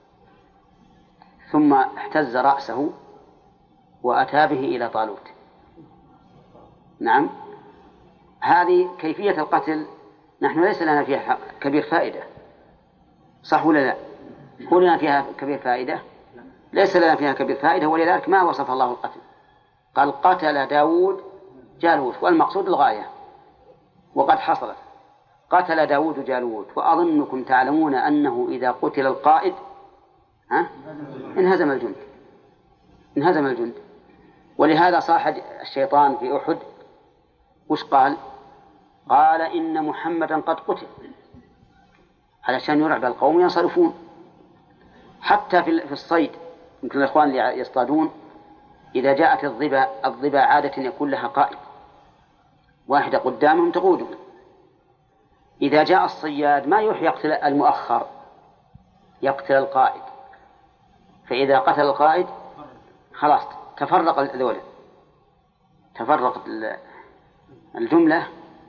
ثم احتز رأسه وأتى به إلى طالوت. نعم، هذه كيفية القتل. نحن ليس لنا فيها كبير فائدة، صح ولا لا؟ هو لنا فيها كبير فائدة؟ ليس لنا فيها كبير فائدة، ولذلك ما وصف الله القتل، قال قتل داود جالوت، والمقصود الغاية، وقد حصلت. قتل داود جالوت، وأظنكم تعلمون أنه إذا قتل القائد انهزم الجند. ولهذا صاح الشيطان في أحد وش قال؟ قال إن محمدا قد قتل، علشان يرعب القوم ينصرفون. حتى في الصيد، يمكن الإخوان اللي يصطادون إذا جاءت الضبا عادة يكون لها قائد، واحدة قدامهم تقودهم. إذا جاء الصياد ما يروح يقتل المؤخر، يقتل القائد، فإذا قتل القائد خلاص تفرق الذولة، تفرقت الجملة،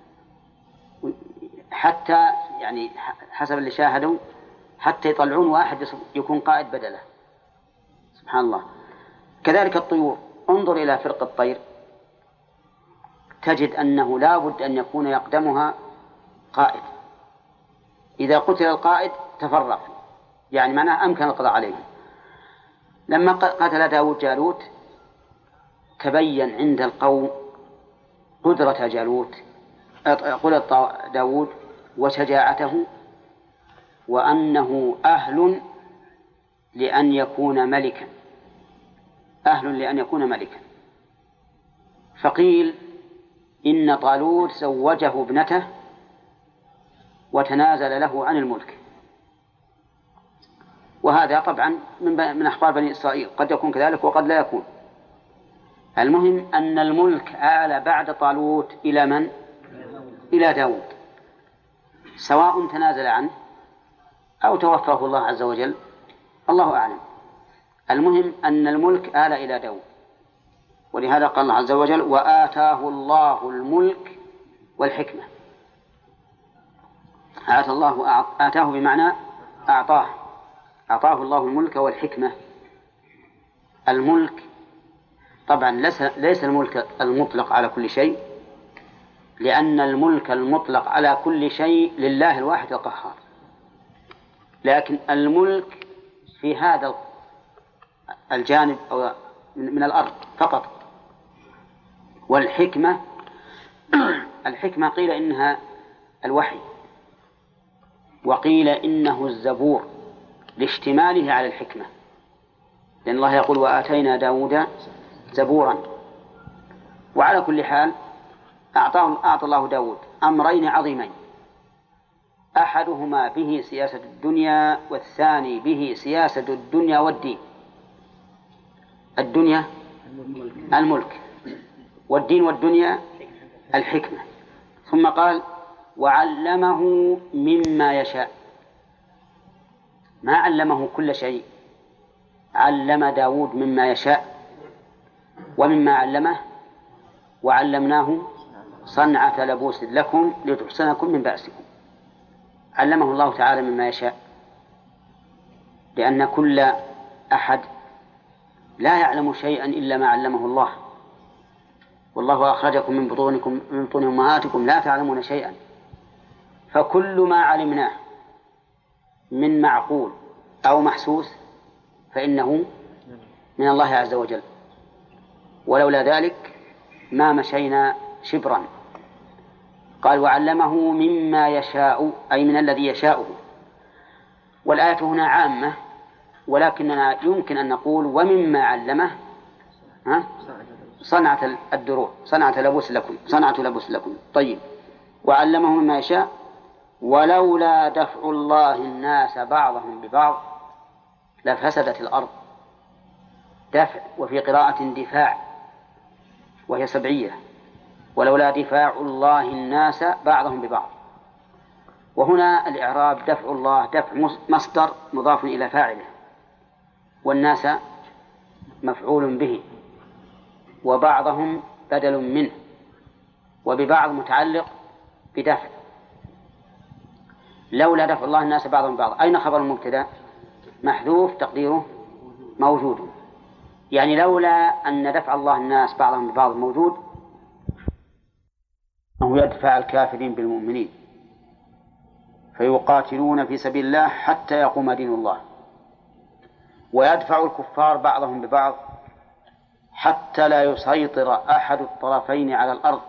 حتى يعني حسب اللي شاهدوا حتى يطلعون واحد يكون قائد بدله. سبحان الله. كذلك الطيور، انظر إلى فرق الطير تجد أنه لا بد أن يكون يقدمها قائد. إذا قتل القائد تفرق، يعني معناه أمكن القضاء عليهم. لما قتل داود جالوت تبين عند القوم قدرة داود وشجاعته، وأنه أهل لأن يكون ملكا. فقيل إن طالوت زوجه ابنته وتنازل له عن الملك، وهذا طبعا من أخبار بني إسرائيل، قد يكون كذلك وقد لا يكون. المهم أن الملك آل بعد طالوت إلى من؟ إلى داود، سواء تنازل عنه أو توفاه الله عز وجل، الله أعلم. المهم أن الملك آل إلى داود، ولهذا قال الله عز وجل وآتاه الله الملك والحكمة. آتاه بمعنى أعطاه الله الملك والحكمة. الملك طبعا ليس الملك المطلق على كل شيء، لأن الملك المطلق على كل شيء لله الواحد القهار، لكن الملك في هذا الجانب أو من الأرض فقط. والحكمة الحكمة قيل إنها الوحي، وقيل إنه الزبور لاشتماله على الحكمة، لأن الله يقول وآتينا داود زبورا. وعلى كل حال أعطى الله داود أمرين عظيمين، أحدهما به سياسة الدنيا، والثاني به سياسة الدنيا والدين. الدنيا الملك، والدين والدنيا الحكمة. ثم قال وعلمه مما يشاء، ما علمه كل شيء، علم داود مما يشاء، ومما علمه وعلمناه صنعة لبوس لكم لتحصنكم من بأسكم. علمه الله تعالى مما يشاء، لأن كل أحد لا يعلم شيئا إلا ما علمه الله، والله أخرجكم من بطون أمهاتكم لا تعلمون شيئا، فكل ما علمناه من معقول أو محسوس فإنه من الله عز وجل، ولولا ذلك ما مشينا شبرا. قال وعلمه مما يشاء، أي من الذي يشاءه. والآية هنا عامة، ولكننا يمكن أن نقول ومما علمه صنعة الدروع، صنعة لبوس لكم. طيب، وعلمه مما يشاء ولولا دفع الله الناس بعضهم ببعض لفسدت الأرض. دفع، وفي قراءة دفاع وهي سبعية، ولولا دفاع الله الناس بعضهم ببعض. وهنا الإعراب دفع الله دفع مصدر مضاف إلى فاعله، والناس مفعول به، وبعضهم بدل منه، وببعض متعلق بدفع. لولا دفع الله الناس بعضهم ببعض، أين خبر المبتدأ؟ محذوف تقديره موجود، يعني لولا أن دفع الله الناس بعضهم ببعض موجود أنه يدفع الكافرين بالمؤمنين فيقاتلون في سبيل الله حتى يقوم دين الله، ويدفع الكفار بعضهم ببعض حتى لا يسيطر أحد الطرفين على الأرض.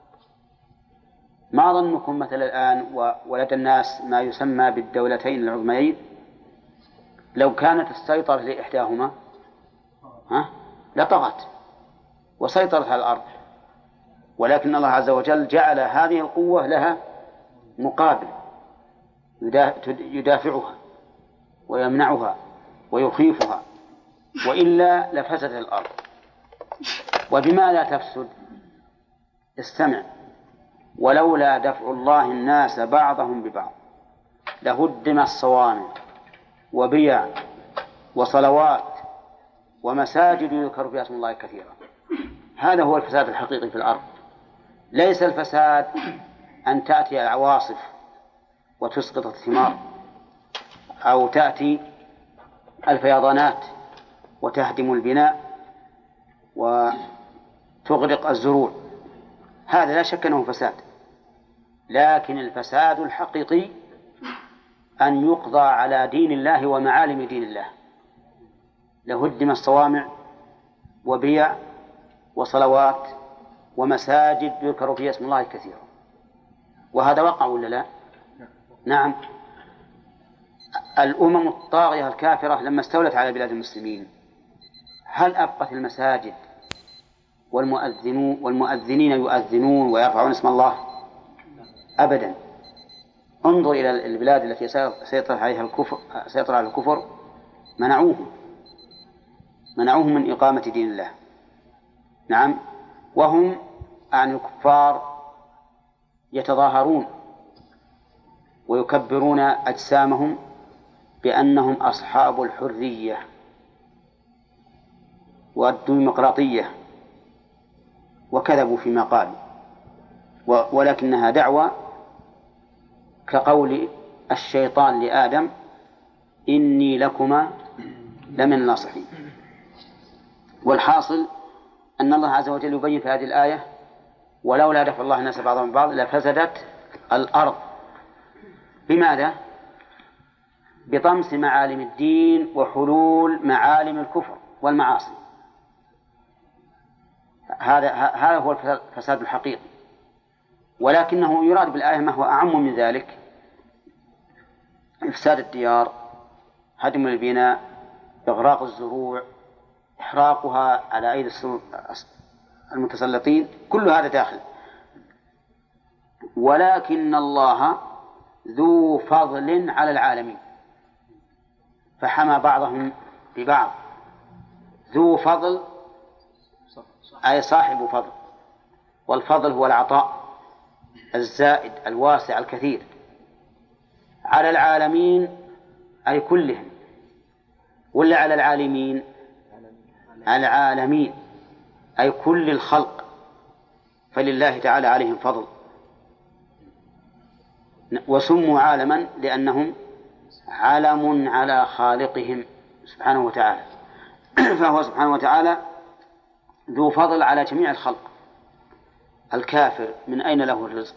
ما ظنكم مثل الآن ولدى الناس ما يسمى بالدولتين العظميين؟ لو كانت السيطرة لإحداهما لطغت وسيطرت على الأرض، ولكن الله عز وجل جعل هذه القوة لها مقابل يدافعها ويمنعها ويخيفها، وإلا لفسدت الأرض. وبما لا تفسد؟ استمع: ولولا دفع الله الناس بعضهم ببعض لهدم الصوامع وبيع وصلوات ومساجد يذكر فيها اسم الله كثيرا. هذا هو الفساد الحقيقي في الأرض. ليس الفساد أن تأتي العواصف وتسقط الثمار، أو تأتي الفيضانات وتهدم البناء وتغرق الزروع، هذا لا شك أنه فساد. لكن الفساد الحقيقي أن يقضى على دين الله ومعالم دين الله. لهدم الصوامع وبيع وصلوات ومساجد يذكر فيها اسم الله كثيرا. وهذا وقع ولا لا؟ نعم. الأمم الطاغية الكافرة لما استولت على بلاد المسلمين هل أبقت المساجد والمؤذنين يؤذنون ويرفعون اسم الله؟ أبدا. انظر إلى البلاد التي سيطر عليها الكفر، منعوهم من إقامة دين الله. نعم. وهم عن الكفار يتظاهرون ويكبرون أجسامهم بأنهم أصحاب الحرية والديمقراطية، وكذبوا فيما قالوا، ولكنها دعوة كقول الشيطان لآدم: إني لكما لمن الناصحين. والحاصل أن الله عز وجل يبين في هذه الآية: ولولا دفع الله الناس بعضهم ببعض لفسدت الأرض. بماذا؟ بطمس معالم الدين وحلول معالم الكفر والمعاصي. هذا هو الفساد الحقيقي. ولكنه يراد بالآية ما هو أعم من ذلك: إفساد الديار، هدم البناء، إغراق الزروع، إحراقها على أيدي المتسلطين، كل هذا داخل. ولكن الله ذو فضل على العالمين فحمى بعضهم ببعض ذو فضل أي صاحب فضل، والفضل هو العطاء الزائد الواسع الكثير على العالمين أي كلهم، ولا على العالمين؟ العالمين أي كل الخلق، فلله تعالى عليهم فضل، وسموا عالما لأنهم علم على خالقهم سبحانه وتعالى. فهو سبحانه وتعالى ذو فضل على جميع الخلق. الكافر من أين له الرزق؟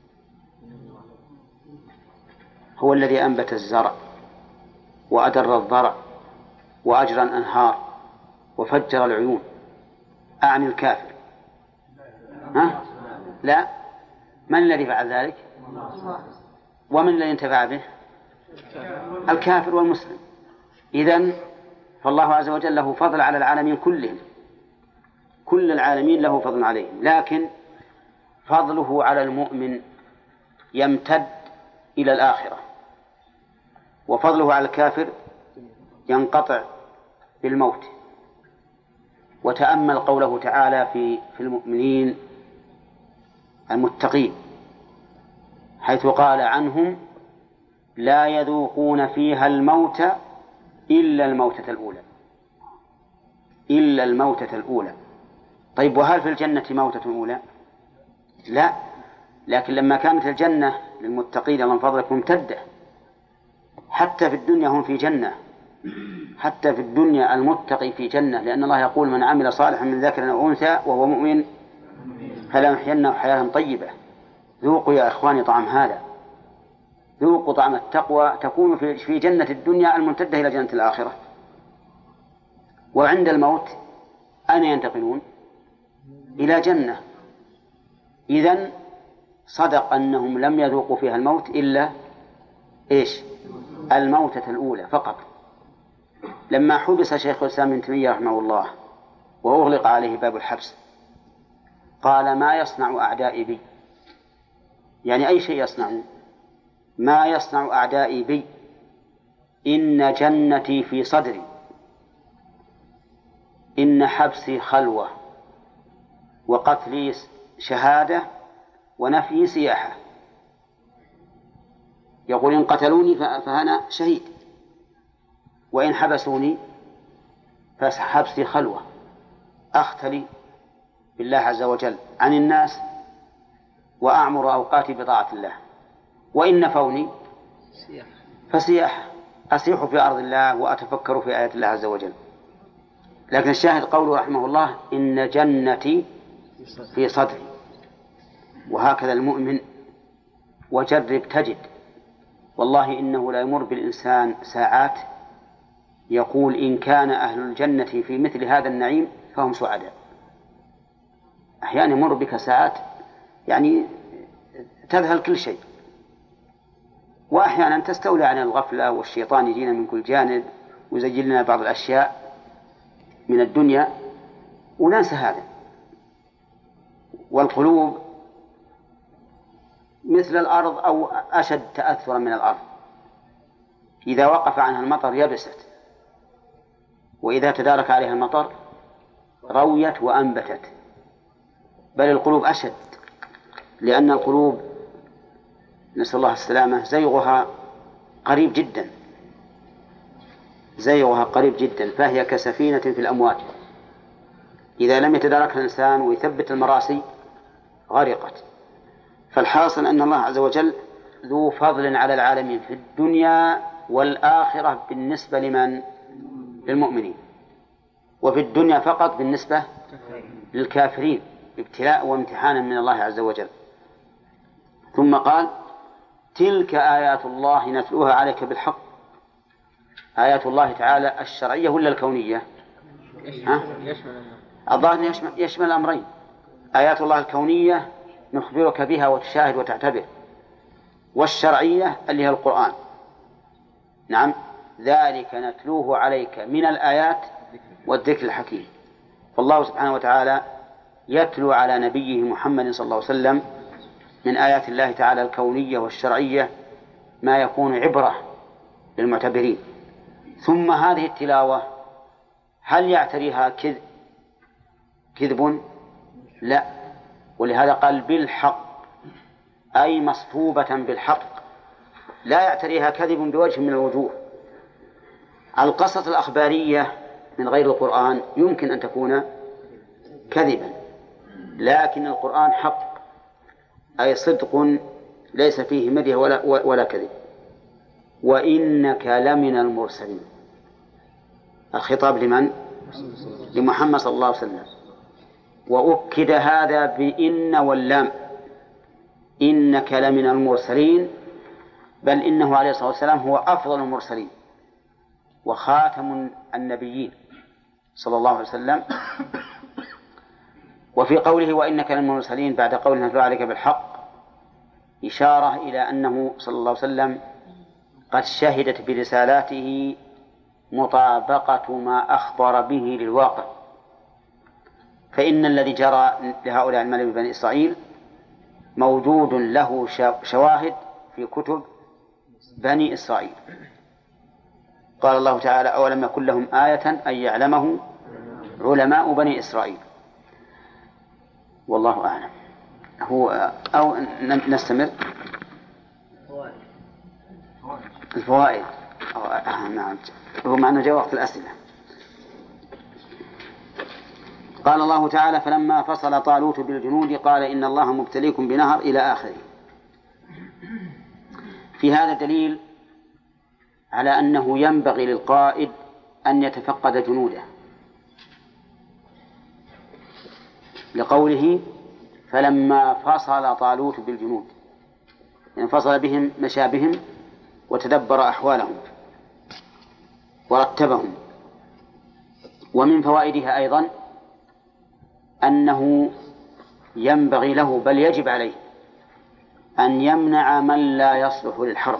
هو الذي أنبت الزرع وأدر الضرع وأجرى الأنهار وفجر العيون، أعني الكافر. ها؟ لا، من الذي فعل ذلك؟ ومن الذي انتفع به؟ الكافر والمسلم. إذن فالله عز وجل له فضل على العالمين كلهم، كل العالمين له فضل عليهم، لكن فضله على المؤمن يمتد إلى الآخرة، وفضله على الكافر ينقطع بالموت. وتأمل قوله تعالى في المؤمنين المتقين حيث قال عنهم لا يذوقون فيها الموت إلا الموتة الأولى، إلا الموتة الأولى. طيب وهل في الجنة موتة أولى؟ لا، لكن لما كانت الجنة للمتقين من فضلك ممتدة، حتى في الدنيا هم في جنة، حتى في الدنيا المتقي في جنة، لأن الله يقول من عمل صالحا من ذكر أو أنثى وهو مؤمن فلنحيينه حياة طيبة. ذوقوا يا إخواني طعم هذا، ذوقوا طعم التقوى، تكون في جنة الدنيا الممتدة إلى جنة الآخرة. وعند الموت أين ينتقلون؟ إلى جنة. إذن صدق أنهم لم يذوقوا فيها الموت إلا إيش؟ الموتة الأولى فقط. لما حبس شيخ الإسلام ابن تيمية رحمه الله وأغلق عليه باب الحبس قال ما يصنع أعدائي بي؟ يعني أي شيء يصنعون؟ ما يصنع أعدائي بي؟ إن جنتي في صدري، إن حبسي خلوة، وقتلي شهادة، ونفي سياحة. يقول إن قتلوني فأنا شهيد، وإن حبسوني فحبسي خلوة، أختلي بالله عز وجل عن الناس وأعمر أوقاتي بطاعة الله، وإن نفوني فسياحة، أسيح في أرض الله وأتفكر في آيات الله عز وجل. لكن الشاهد قوله رحمه الله إن جنتي في صدري. وهكذا المؤمن، وجرب تجد والله إنه لا يمر بالإنسان ساعات يقول إن كان أهل الجنة في مثل هذا النعيم فهم سعداء. أحيانا يمر بك ساعات يعني تذهل كل شيء، وأحيانا تستولى عن الغفلة والشيطان يجينا من كل جانب ويزين لنا بعض الأشياء من الدنيا وننسى هذا. والقلوب مثل الأرض أو أشد تأثرا من الأرض، إذا وقف عنها المطر يبست، وإذا تدارك عليها المطر رويت وأنبتت. بل القلوب أشد، لأن القلوب نسأل الله السلامة زيغها قريب جدا، زيغها قريب جدا، فهي كسفينة في الأمواج إذا لم يتداركها الإنسان ويثبت المراسي غرقت. فالحاصل أن الله عز وجل ذو فضل على العالمين في الدنيا والآخرة بالنسبة لمن؟ للمؤمنين، وفي الدنيا فقط بالنسبة للكافرين ابتلاء وامتحانا من الله عز وجل. ثم قال تلك آيات الله نتلوها عليك بالحق. آيات الله تعالى الشرعية ولا الكونية؟ الظاهر يشمل الأمرين. آيات الله الكونية نخبرك بها وتشاهد وتعتبر، والشرعية اللي هي القرآن. نعم، ذلك نتلوه عليك من الآيات والذكر الحكيم. فالله سبحانه وتعالى يتلو على نبيه محمد صلى الله عليه وسلم من آيات الله تعالى الكونية والشرعية ما يكون عبرة للمعتبرين. ثم هذه التلاوة هل يعتريها كذب؟ لا، ولهذا قال بالحق، أي مصحوبة بالحق، لا يعتريها كذب بوجه من الوجوه. القصص الأخبارية من غير القرآن يمكن أن تكون كذبا، لكن القرآن حق، أي صدق ليس فيه مدح ولا كذب. وإنك لمن المرسلين، الخطاب لمن؟ لمحمد صلى الله عليه وسلم. وأكد هذا بإن واللام، إنك لمن المرسلين، بل إنه عليه الصلاة والسلام هو أفضل المرسلين وخاتم النبيين صلى الله عليه وسلم. وفي قوله وإنك لمن المرسلين بعد قوله نتلو عليك بالحق إشارة إلى أنه صلى الله عليه وسلم قد شهدت برسالاته مطابقة ما أخبر به للواقع، فإن الذي جرى لهؤلاء الملأ من بني إسرائيل موجود له شواهد في كتب بني إسرائيل. قال الله تعالى أولم يكن لهم آية أن يعلمه علماء بني إسرائيل. والله أعلم. هو أو نستمر الفوائد. نعم، هو معنا جاء وقت الأسئلة. قال الله تعالى فلما فصل طالوت بالجنود قال إن الله مبتليكم بنهر إلى آخره. في هذا دليل على أنه ينبغي للقائد أن يتفقد جنوده، لقوله فلما فصل طالوت بالجنود، يعني فصل بهم مشى بهم وتدبر أحوالهم ورتبهم. ومن فوائدها أيضا أنه ينبغي له بل يجب عليه أن يمنع من لا يصلح للحرب،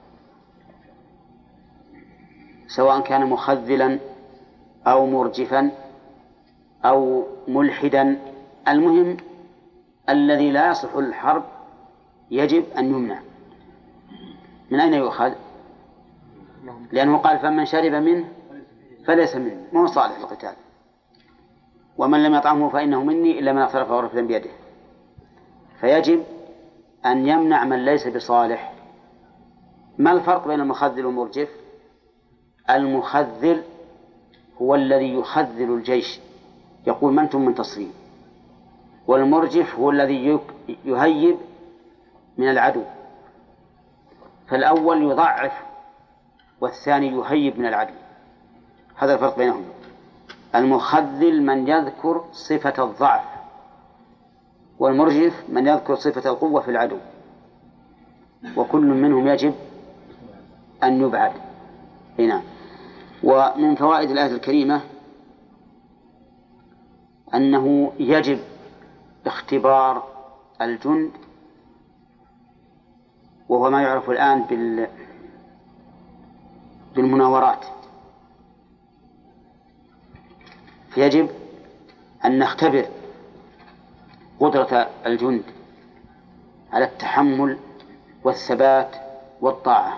سواء كان مخذلا أو مرجفا أو ملحدا، المهم الذي لا يصلح للحرب يجب أن يمنع. من أين يؤخذ؟ لأنه قال فمن شرب منه فليس منه، ما هو صالح للقتال، ومن لم يطعمه فإنه مني إلا من اغترف غرفة بيده. فيجب أن يمنع من ليس بصالح. ما الفرق بين المخذل والمرجف؟ المخذل هو الذي يخذل الجيش، يقول من أنتم منتصرين، والمرجف هو الذي يهيب من العدو، فالأول يضعف والثاني يهيب من العدو. هذا الفرق بينهم. المخذل من يذكر صفة الضعف، والمرجف من يذكر صفة القوة في العدو، وكل منهم يجب أن يبعد. هنا ومن فوائد الآية الكريمة أنه يجب اختبار الجند، وهو ما يعرف الآن بالمناورات. فيجب أن نختبر قدرة الجند على التحمل والثبات والطاعة.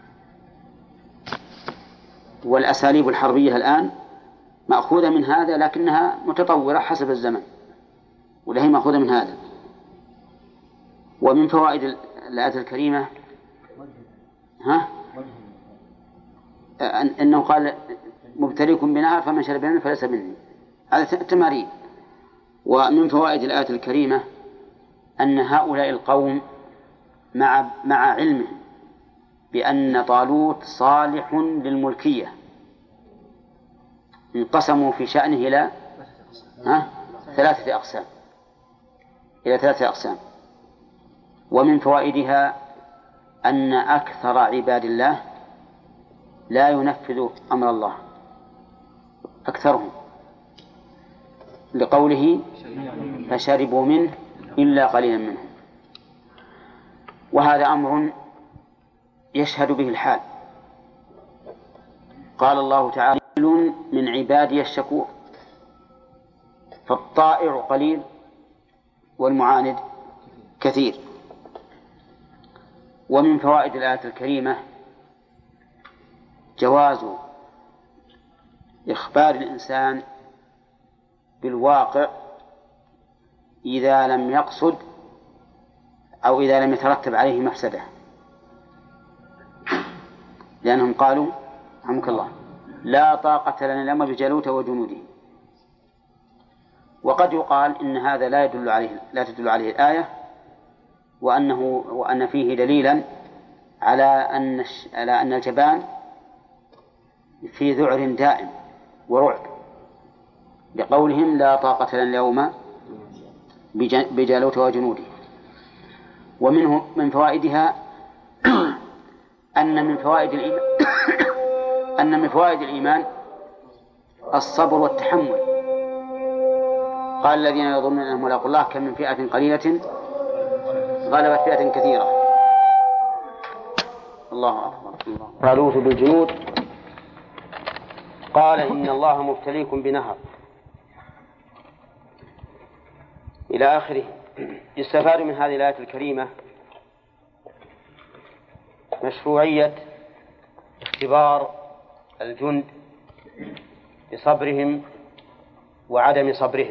والأساليب الحربية الآن مأخوذة من هذا، لكنها متطورة حسب الزمن، ولهي مأخوذة من هذا. ومن فوائد الآية الكريمة أنه قال مبتليكم بنهر فمن شرب منه فليس مني، هذا تمارين. ومن فوائد الآية الكريمة أن هؤلاء القوم مع علمهم بأن طالوت صالح للملكية انقسموا في شأنه إلى ثلاثة أقسام. ومن فوائدها أن أكثر عباد الله لا ينفذ أمر الله، أكثرهم، لقوله فشربوا منه إلا قليلا منهم. وهذا أمر يشهد به الحال. قال الله تعالى من عبادي الشكور، فالطائع قليل والمعاند كثير. ومن فوائد الآية الكريمة جواز إخبار الإنسان بالواقع إذا لم يقصد أو إذا لم يترتب عليه مفسدة، لأنهم قالوا رحمك الله لا طاقة لنا اليوم بجالوت وجنوده. وقد يقال إن هذا لا تدل عليه الآية، وأن فيه دليلا على أن الجبان في ذعر دائم ورعب، بقولهم لا طاقة لنا اليوم بجالوت وجنوده. ومنه من فوائدها أن من فوائد الإيمان الصبر والتحمل. قال الذين يظنون أنهم ملاقوا الله كم من فئة قليلة غلبت فئة كثيرة. الله أكبر. طالوت بالجنود قال إن الله مبتليكم بنهر إلى آخره. يستفاد من هذه الآية الكريمة مشروعية اختبار الجند بصبرهم وعدم صبرهم.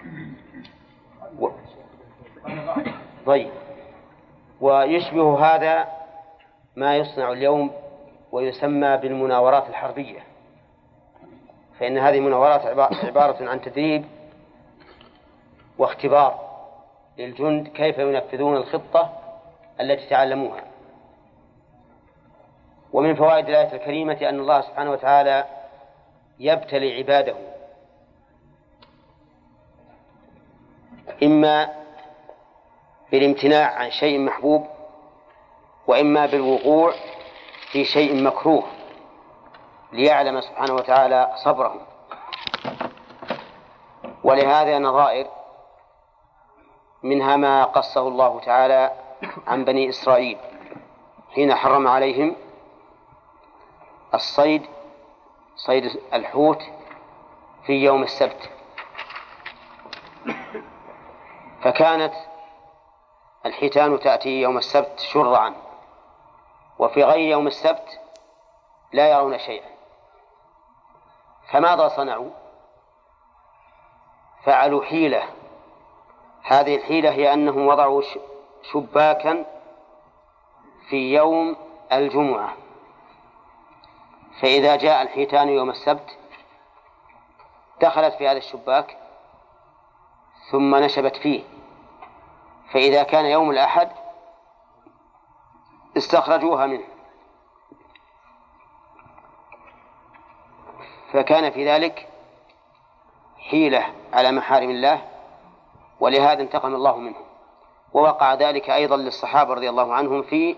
طيب، ويشبه هذا ما يصنع اليوم ويسمى بالمناورات الحربية، فإن هذه المناورات عبارة عن تدريب واختبار للجند كيف ينفذون الخطة التي تعلموها. ومن فوائد الآية الكريمة أن الله سبحانه وتعالى يبتلي عباده إما بالامتناع عن شيء محبوب وإما بالوقوع في شيء مكروه ليعلم سبحانه وتعالى صبرهم. ولهذا نظائر منها ما قصه الله تعالى عن بني إسرائيل حين حرم عليهم صيد الحوت في يوم السبت، فكانت الحيتان تأتي يوم السبت شرعا، وفي غير يوم السبت لا يرون شيئا. فماذا صنعوا؟ فعلوا حيلة. هذه الحيلة هي أنهم وضعوا شباكا في يوم الجمعة، فإذا جاء الحيتان يوم السبت دخلت في هذا الشباك ثم نشبت فيه، فإذا كان يوم الأحد استخرجوها منه، فكان في ذلك حيلة على محارم الله، ولهذا انتقم الله منه. ووقع ذلك أيضا للصحابة رضي الله عنهم في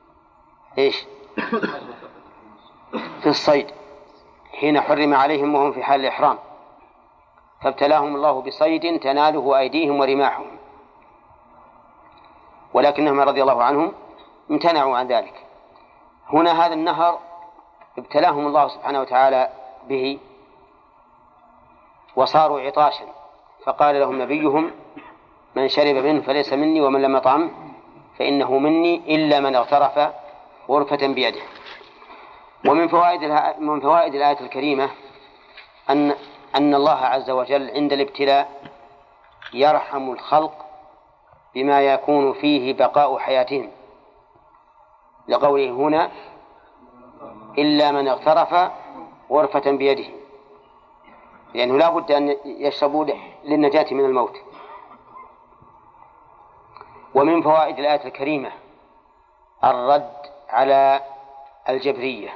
في الصيد حين حرم عليهم وهم في حال الإحرام، فابتلاهم الله بصيد تناله أيديهم ورماحهم، ولكنهم رضي الله عنهم امتنعوا عن ذلك. هنا هذا النهر ابتلاهم الله سبحانه وتعالى به وصاروا عطاشا، فقال لهم نبيهم من شرب منه فليس مني ومن لم يطعم فإنه مني إلا من اغترف غرفة بيده. ومن فوائد الآية الكريمة أن الله عز وجل عند الابتلاء يرحم الخلق بما يكون فيه بقاء حياتهم، لقوله هنا إلا من اغترف غرفة بيده، لأنه لا بد أن يشربوا للنجاة من الموت. ومن فوائد الآية الكريمة الرد على الجبرية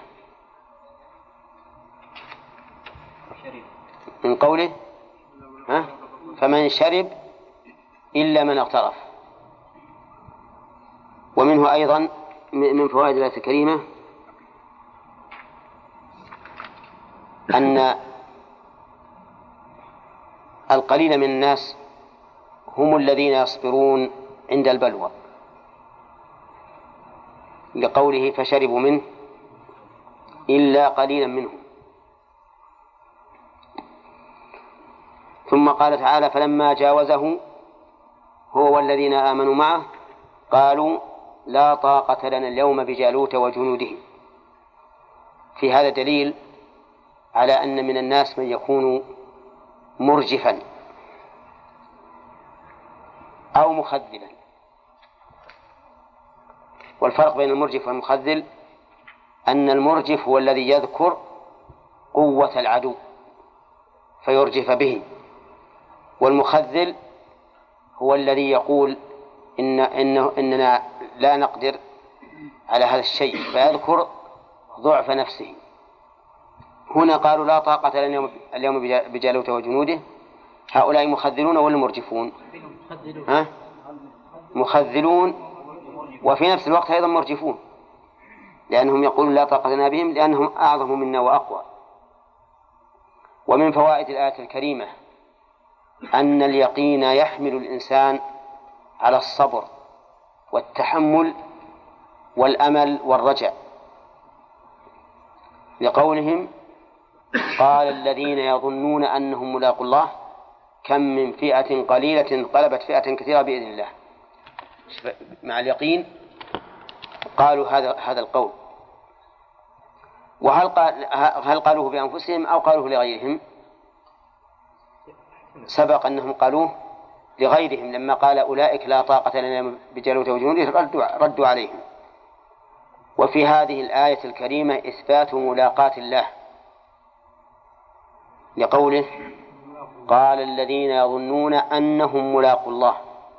من قوله فمن شرب إلا من اغترف. ومنه أيضا من فوائد الآية الكريمة أن القليل من الناس هم الذين يصبرون عند البلوى، لقوله فشربوا منه إلا قليلا منهم. ثم قال تعالى فلما جاوزه هو والذين آمنوا معه قالوا لا طاقة لنا اليوم بجالوت وجنوده. في هذا دليل على أن من الناس من يكون مرجفا أو مخذلا. والفرق بين المرجف والمخذل أن المرجف هو الذي يذكر قوة العدو فيرجف به، والمخذل هو الذي يقول إننا لا نقدر على هذا الشيء فيذكر ضعف نفسه. هنا قالوا لا طاقة لنا اليوم بجالوت وجنوده، هؤلاء مخذلون ولا مرجفون؟ مخذلون، وفي نفس الوقت أيضا مرجفون، لأنهم يقولون لا طاقة لنا بهم لأنهم أعظم منا وأقوى. ومن فوائد الآية الكريمة أن اليقين يحمل الإنسان على الصبر والتحمل والأمل والرجاء، لقولهم قال الذين يظنون أنهم ملاقو الله كم من فئة قليلة غلبت فئة كثيرة بإذن الله. مع اليقين قالوا هذا القول. هل قالوه بأنفسهم أو قالوه لغيرهم؟ سبق أنهم قالوه لغيرهم لما قال أولئك لا طاقة لنا بجالوت وجنوده ردوا عليهم. وفي هذه الآية الكريمة إثبات ملاقاة الله، لقوله قال الذين يظنون أنهم ملاقو الله.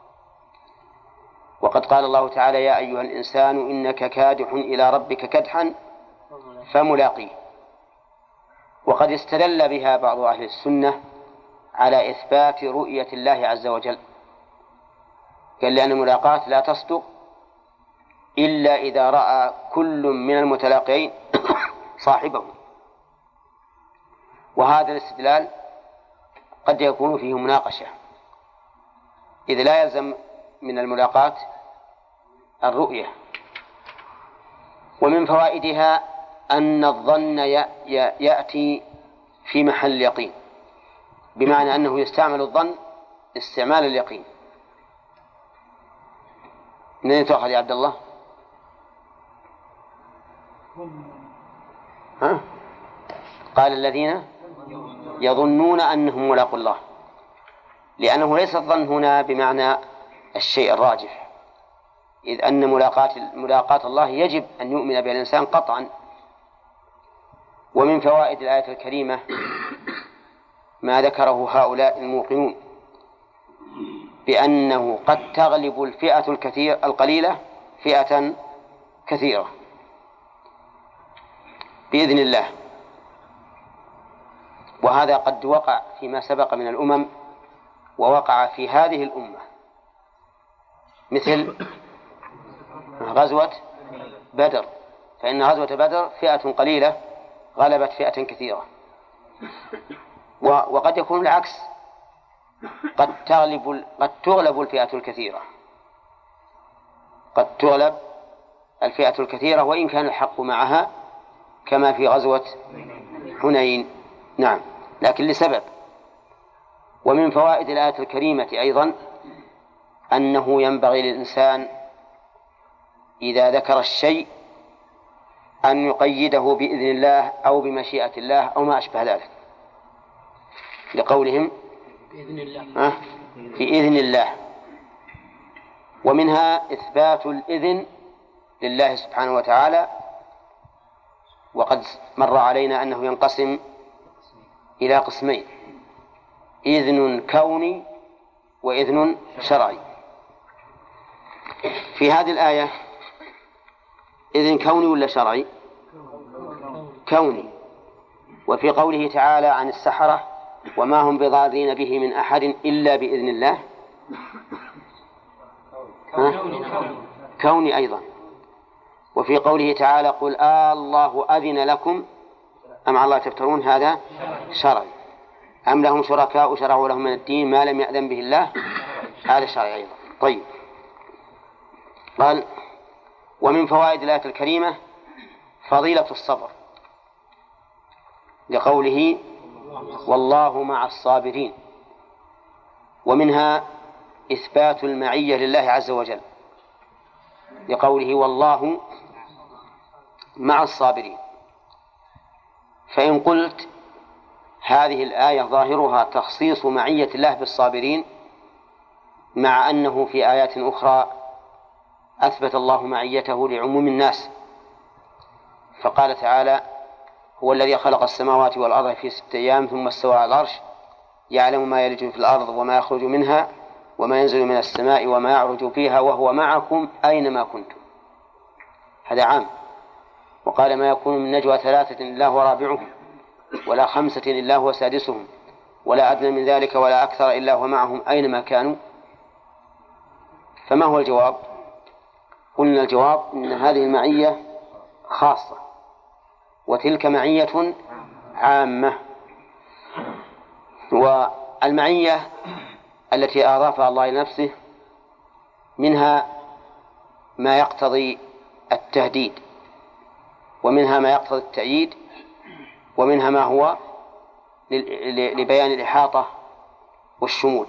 وقد قال الله تعالى يا أيها الإنسان إنك كادح إلى ربك كدحا فملاقيه. وقد استدل بها بعض أهل السنة على إثبات رؤية الله عز وجل، قال لأن الملاقاة لا تصدق إلا إذا رأى كل من المتلاقين صاحبه. وهذا الاستدلال قد يكون فيه مناقشة، إذ لا يلزم من الملاقاة الرؤية. ومن فوائدها أن الظن يأتي في محل اليقين، بمعنى أنه يستعمل الظن استعمال اليقين. من تأخذ يا عبد الله؟ قال الذين يظنون أنهم ملاقو الله، لأنه ليس الظن هنا بمعنى الشيء الراجح، إذ أن ملاقاة الله يجب أن يؤمن بها الإنسان قطعا. ومن فوائد الآية الكريمة ما ذكره هؤلاء الموقنون بأنه قد تغلب الفئة القليلة فئة كثيرة بإذن الله. وهذا قد وقع فيما سبق من الأمم ووقع في هذه الأمة، مثل غزوة بدر، فإن غزوة بدر فئة قليلة غلبت فئة كثيرة. وقد يكون العكس، قد تغلب الفئة الكثيرة، قد تغلب الفئة الكثيرة وإن كان الحق معها، كما في غزوة حنين. نعم، لكن لسبب. ومن فوائد الآية الكريمة أيضا أنه ينبغي للإنسان إذا ذكر الشيء أن يقيده بإذن الله أو بمشيئة الله أو ما أشبه ذلك، لقولهم بإذن الله في إذن الله. ومنها إثبات الإذن لله سبحانه وتعالى، وقد مر علينا أنه ينقسم إلى قسمين: إذن كوني وإذن شرعي. في هذه الآية إذن كوني ولا شرعي؟ كوني. وفي قوله تعالى عن السحرة وما هم بضارين به من أحد إلا بإذن الله كوني أيضا. وفي قوله تعالى قل الله أذن لكم أم على الله تفترون هذا شرعي. أم لهم شركاء شرعوا لهم من الدين ما لم يأذن به الله هذا شرعي أيضا. طيب، قال ومن فوائد الآية الكريمة فضيلة الصبر، لقوله والله مع الصابرين. ومنها إثبات المعية لله عز وجل، لقوله والله مع الصابرين. فإن قلت هذه الآية ظاهرها تخصيص معية الله بالصابرين، مع أنه في آيات أخرى أثبت الله معيته لعموم الناس، فقال تعالى: هو الذي خلق السماوات والأرض في 6 أيام ثم استوى على العرش يعلم ما يلج في الأرض وما يخرج منها وما ينزل من السماء وما يعرج فيها وهو معكم أينما كنتم. هذا عام. وقال: ما يكون من نجوى 3 إلا هو رابعهم ولا 5 إلا هو سادسهم ولا أدنى من ذلك ولا أكثر إلا هو معهم أينما كانوا. فما هو الجواب؟ قلنا الجواب إن هذه المعية خاصة وتلك معية عامة. والمعية التي أضافها الله لنفسه منها ما يقتضي التهديد، ومنها ما يقتضي التأييد، ومنها ما هو لبيان الإحاطة والشمول.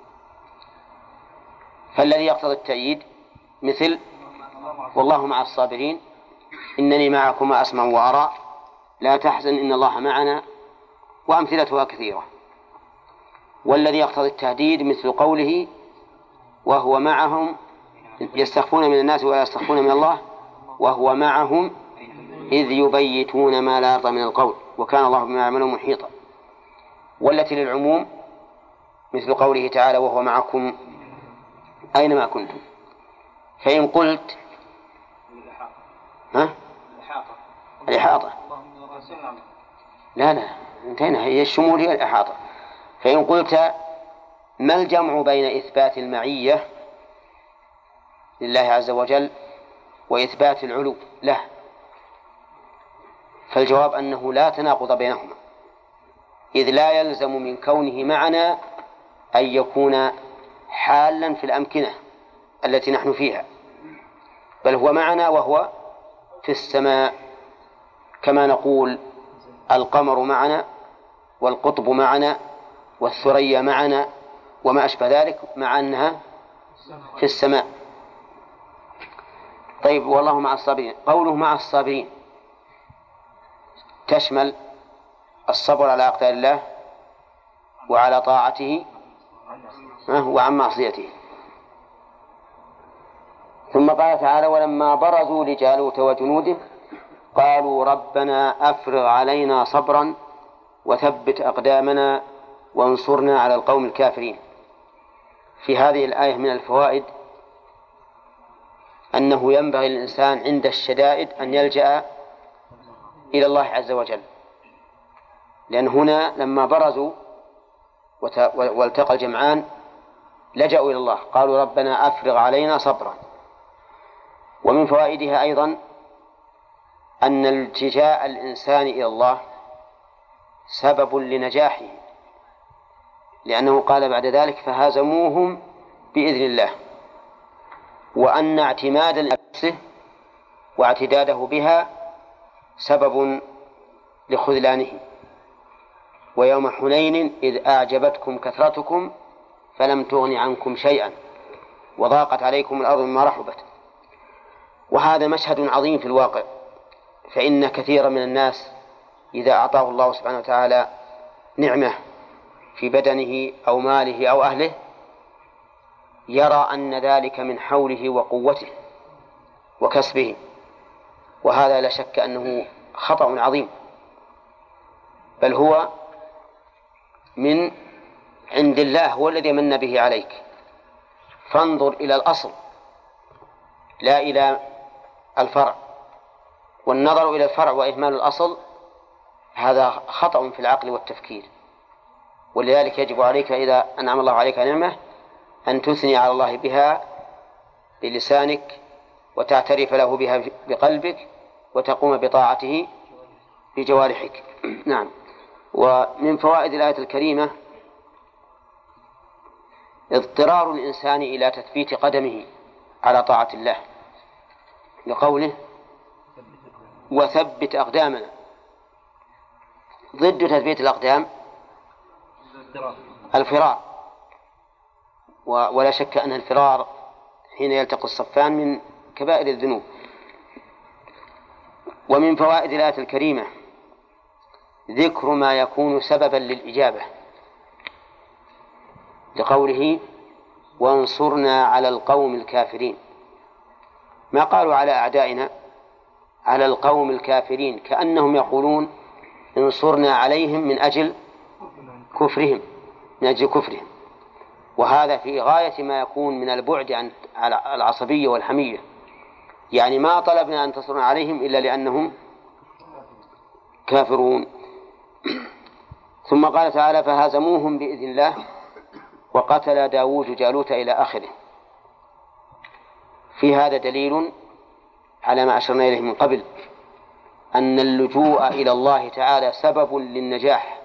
فالذي يقتضي التأييد مثل: والله مع الصابرين، إنني معكما أسمع وأرى، لا تحزن إن الله معنا، وأمثلتها كثيرة. والذي يقتضي التهديد مثل قوله: وهو معهم يستخفون من الناس ولا يستخفون من الله وهو معهم إذ يبيتون ما لا يرضى من القول وكان الله بما يعملون محيطا. والتي للعموم مثل قوله تعالى: وهو معكم أينما كنتم. فإن قلت الإحاطة لا انتهينا، هي الشمول هي الإحاطة. فإن قلت: ما الجمع بين إثبات المعية لله عز وجل وإثبات العلو له؟ فالجواب أنه لا تناقض بينهما، إذ لا يلزم من كونه معنا أن يكون حالا في الأمكنة التي نحن فيها، بل هو معنا وهو في السماء، كما نقول: القمر معنا والقطب معنا والثريا معنا وما أشبه ذلك، مع أنها في السماء. طيب، والله مع الصابرين، قوله مع الصابرين تشمل الصبر على أقدار الله وعلى طاعته وعن معصيته. ثم قال تعالى: ولما برزوا لجالوت وجنوده قالوا ربنا أفرغ علينا صبرا وثبت أقدامنا وانصرنا على القوم الكافرين. في هذه الآية من الفوائد أنه ينبغي للإنسان عند الشدائد أن يلجأ إلى الله عز وجل، لأن هنا لما برزوا والتقى الجمعان لجأوا إلى الله، قالوا ربنا أفرغ علينا صبرا. ومن فوائدها أيضا أن التجاء الإنسان إلى الله سبب لنجاحه، لأنه قال بعد ذلك: فهزموهم بإذن الله. وأن اعتماد نفسه واعتداده بها سبب لخذلانه. ويوم حنين إذ أعجبتكم كثرتكم فلم تغن عنكم شيئا وضاقت عليكم الأرض مما رحبت. وهذا مشهد عظيم في الواقع، فإن كثيرا من الناس إذا أعطاه الله سبحانه وتعالى نعمة في بدنه أو ماله أو أهله يرى أن ذلك من حوله وقوته وكسبه، وهذا لا شك أنه خطأ عظيم، بل هو من عند الله، هو الذي من به عليك. فانظر إلى الأصل لا إلى الفرع، والنظر إلى الفرع وإهمال الأصل هذا خطأ في العقل والتفكير. ولذلك يجب عليك إذا أنعم الله عليك نعمة أن تثني على الله بها بلسانك وتعترف له بها بقلبك وتقوم بطاعته بجوارحك. نعم. ومن فوائد الآية الكريمة اضطرار الإنسان إلى تثبيت قدمه على طاعة الله، لقوله: وثبت أقدامنا. ضد تثبيت الأقدام الفرار، ولا شك أن الفرار حين يلتقي الصفان من كبائر الذنوب. ومن فوائد الآية الكريمة ذكر ما يكون سببا للإجابة، لقوله وانصرنا على القوم الكافرين. ما قالوا على أعدائنا، على القوم الكافرين، كأنهم يقولون انصرنا عليهم من أجل كفرهم، وهذا في غاية ما يكون من البعد عن العصبية والحمية. يعني ما طلبنا أن تنصرنا عليهم إلا لأنهم كافرون. ثم قال تعالى فهزموهم بإذن الله وقتل داود جالوت إلى آخره. في هذا دليل على ما أشرنا إليه من قبل، أن اللجوء إلى الله تعالى سبب للنجاح،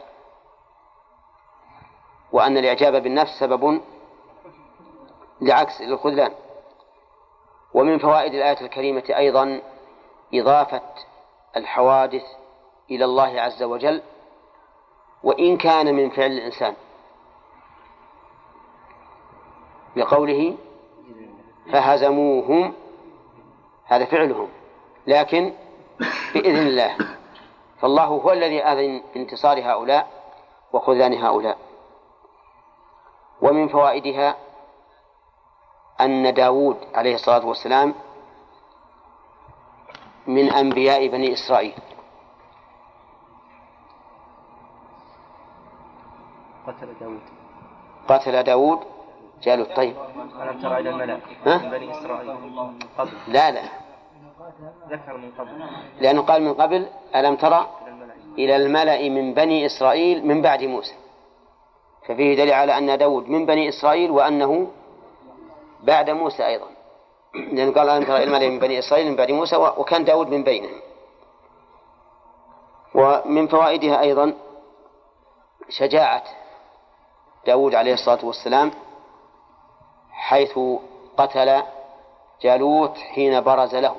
وأن الإعجاب بالنفس سبب لعكس الخذلان. ومن فوائد الآية الكريمة أيضا إضافة الحوادث إلى الله عز وجل، وإن كان من فعل الإنسان، لقوله فهزموهم، هذا فعلهم لكن بإذن الله، فالله هو الذي أذن بانتصار هؤلاء وخذلان هؤلاء. ومن فوائدها أن داود عليه الصلاة والسلام من أنبياء بني إسرائيل. قتل داود جالوت. طيب ألم تر إلى الملأ من بني إسرائيل قبل؟ لا ذكر من قبل، لأنه قال من قبل ألم تر إلى الملأ من بني إسرائيل من بعد موسى، ففيه دليل على أن داود من بني إسرائيل وأنه بعد موسى أيضا، لأنه قال ألم تر إلى الملأ من بني إسرائيل من بعد موسى، وكان داود من بينهم. ومن فوائدها أيضا شجاعة داود عليه الصلاة والسلام، حيث قتل جالوت حين برز له.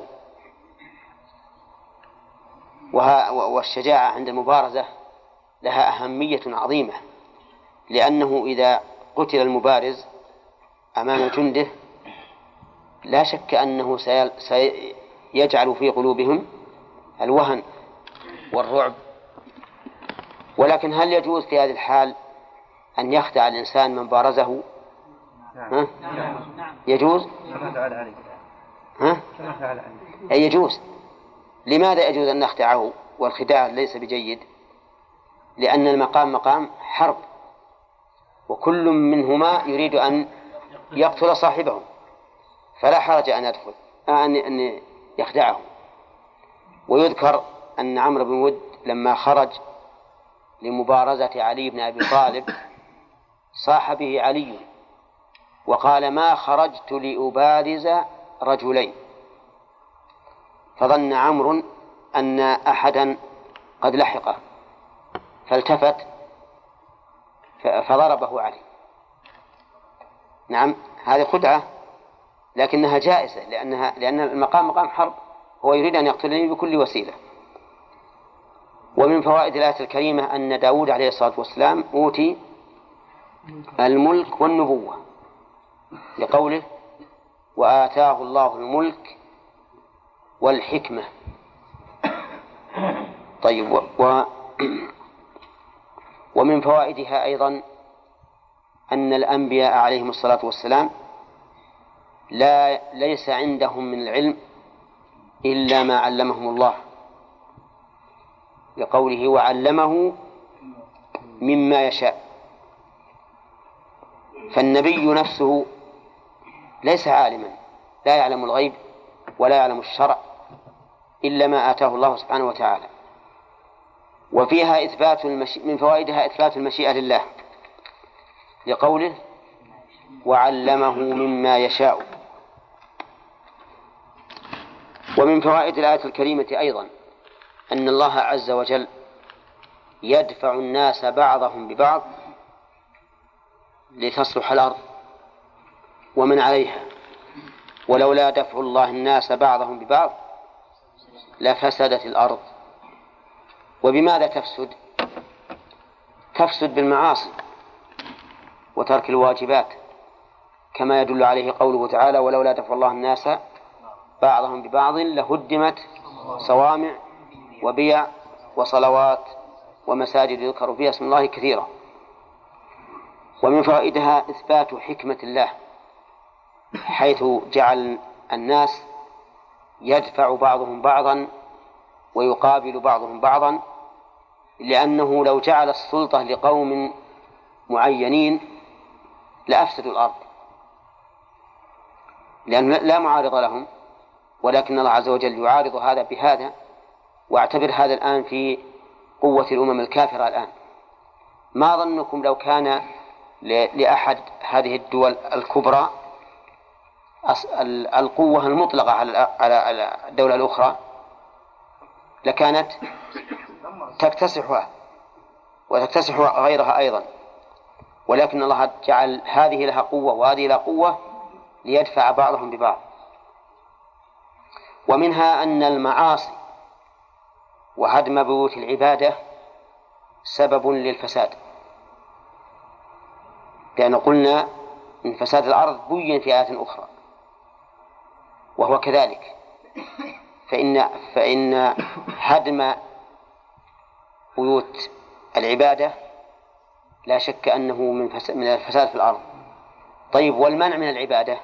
والشجاعة عند المبارزة لها أهمية عظيمة، لأنه إذا قتل المبارز أمام جنده لا شك أنه سيجعل في قلوبهم الوهن والرعب. ولكن هل يجوز في هذه الحال أن يخدع الإنسان من بارزه؟ يجوز؟ يجوز. لماذا يجوز أن نخدعه والخداع ليس بجيد؟ لأن المقام مقام حرب، وكل منهما يريد أن يقتل صاحبه، فلا حرج أن يخدعه. ويذكر أن عمرو بن ود لما خرج لمبارزة علي بن أبي طالب صاح به علي وقال ما خرجت لأبارز رجلين، فظن عمرو أن أحدا قد لحقه فالتفت فضربه علي. نعم، هذه خدعة لكنها جائزة، لأن المقام مقام حرب، هو يريد أن يقتلني بكل وسيلة. ومن فوائد الآية الكريمة أن داود عليه الصلاة والسلام أوتي الملك والنبوة، لقوله وآتاه الله الملك والحكمة. طيب ومن فوائدها أيضا أن الأنبياء عليهم الصلاة والسلام ليس عندهم من العلم إلا ما علمهم الله، لقوله وعلمه مما يشاء. فالنبي نفسه ليس عالما، لا يعلم الغيب ولا يعلم الشرع إلا ما آتاه الله سبحانه وتعالى. وفيها من فوائدها إثبات المشيئة لله، لقوله وعلمه مما يشاء. ومن فوائد الآية الكريمة أيضا أن الله عز وجل يدفع الناس بعضهم ببعض لتصلح الأرض ومن عليها، ولولا دفع الله الناس بعضهم ببعض لفسدت الأرض. وبماذا تفسد؟ تفسد بالمعاصي وترك الواجبات، كما يدل عليه قوله تعالى ولولا دفع الله الناس بعضهم ببعض لهدمت صوامع وبيع وصلوات ومساجد يذكر فيها اسم الله كثيرا. ومن فوائدها إثبات حكمة الله، حيث جعل الناس يدفع بعضهم بعضا ويقابل بعضهم بعضا، لأنه لو جعل السلطة لقوم معينين لأفسدوا الأرض، لأن لا معارض لهم، ولكن الله عز وجل يعارض هذا بهذا. واعتبر هذا الآن في قوة الأمم الكافرة الآن. ما ظنكم لو كان لأحد هذه الدول الكبرى القوة المطلقة على الدولة الأخرى، لكانت تكتسحها وتكتسح غيرها أيضا، ولكن الله جعل هذه لها قوة وهذه لها قوة ليدفع بعضهم ببعض. ومنها أن المعاصي وهدم بيوت العبادة سبب للفساد، لأن قلنا إن فساد الأرض بين في آيات أخرى، وهو كذلك. فإن هدم بيوت العبادة لا شك أنه من الفساد في الأرض. طيب، والمنع من العبادة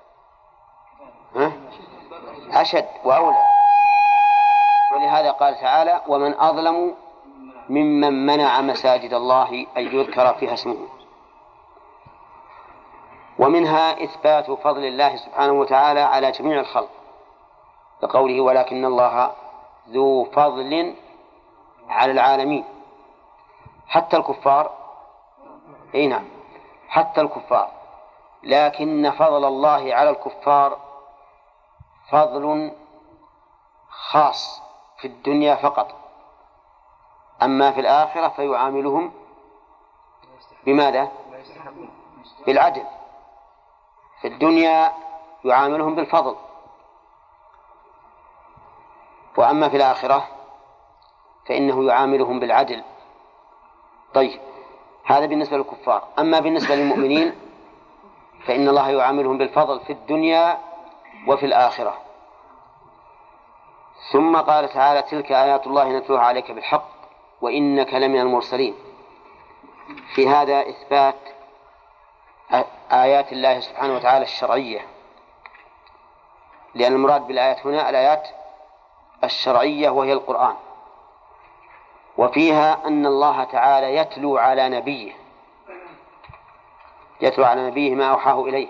أشد وأولى، ولهذا قال تعالى: ومن أظلم ممن منع مساجد الله أن يذكر فيها اسمه. ومنها إثبات فضل الله سبحانه وتعالى على جميع الخلق، بقوله: ولكن الله ذو فضل على العالمين. حتى الكفار، أي نعم، حتى الكفار، لكن فضل الله على الكفار فضل خاص في الدنيا فقط، أما في الآخرة فيعاملهم بماذا؟ بالعدل. في الدنيا يعاملهم بالفضل، وأما في الآخرة فإنه يعاملهم بالعدل. طيب، هذا بالنسبة للكفار. أما بالنسبة للمؤمنين فإن الله يعاملهم بالفضل في الدنيا وفي الآخرة. ثم قال تعالى: تلك آيات الله نتلوها عليك بالحق وإنك لمن المرسلين. في هذا إثبات آيات الله سبحانه وتعالى الشرعية، لأن المراد بالآيات هنا الآيات الشرعية وهي القرآن. وفيها أن الله تعالى يتلو على نبيه ما أوحاه إليه،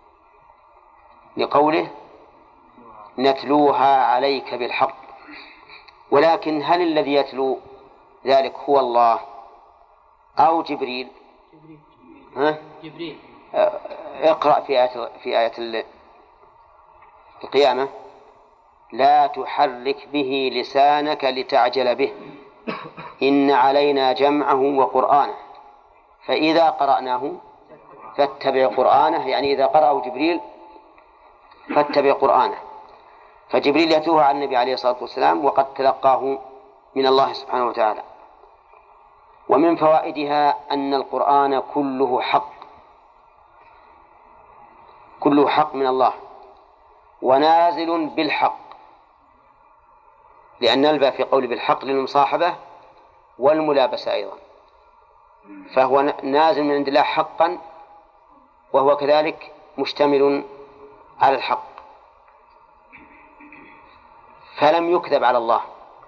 لقوله: نتلوها عليك بالحق. ولكن هل الذي يتلو ذلك هو الله أو جبريل؟ جبريل. اقرأ في آية القيامة: لا تحرك به لسانك لتعجل به إن علينا جمعه وقرآنه فإذا قرأناه فاتبع قرآنه، يعني إذا قرأه جبريل فاتبع قرآنه. فجبريل يتلوه على النبي عليه الصلاة والسلام وقد تلقاه من الله سبحانه وتعالى. ومن فوائدها أن القرآن كله حق من الله ونازل بالحق، لأن نلبى في قول بالحق للمصاحبة والملابسة أيضا، فهو نازل من عند الله حقا، وهو كذلك مشتمل على الحق، فلم يكذب على الله،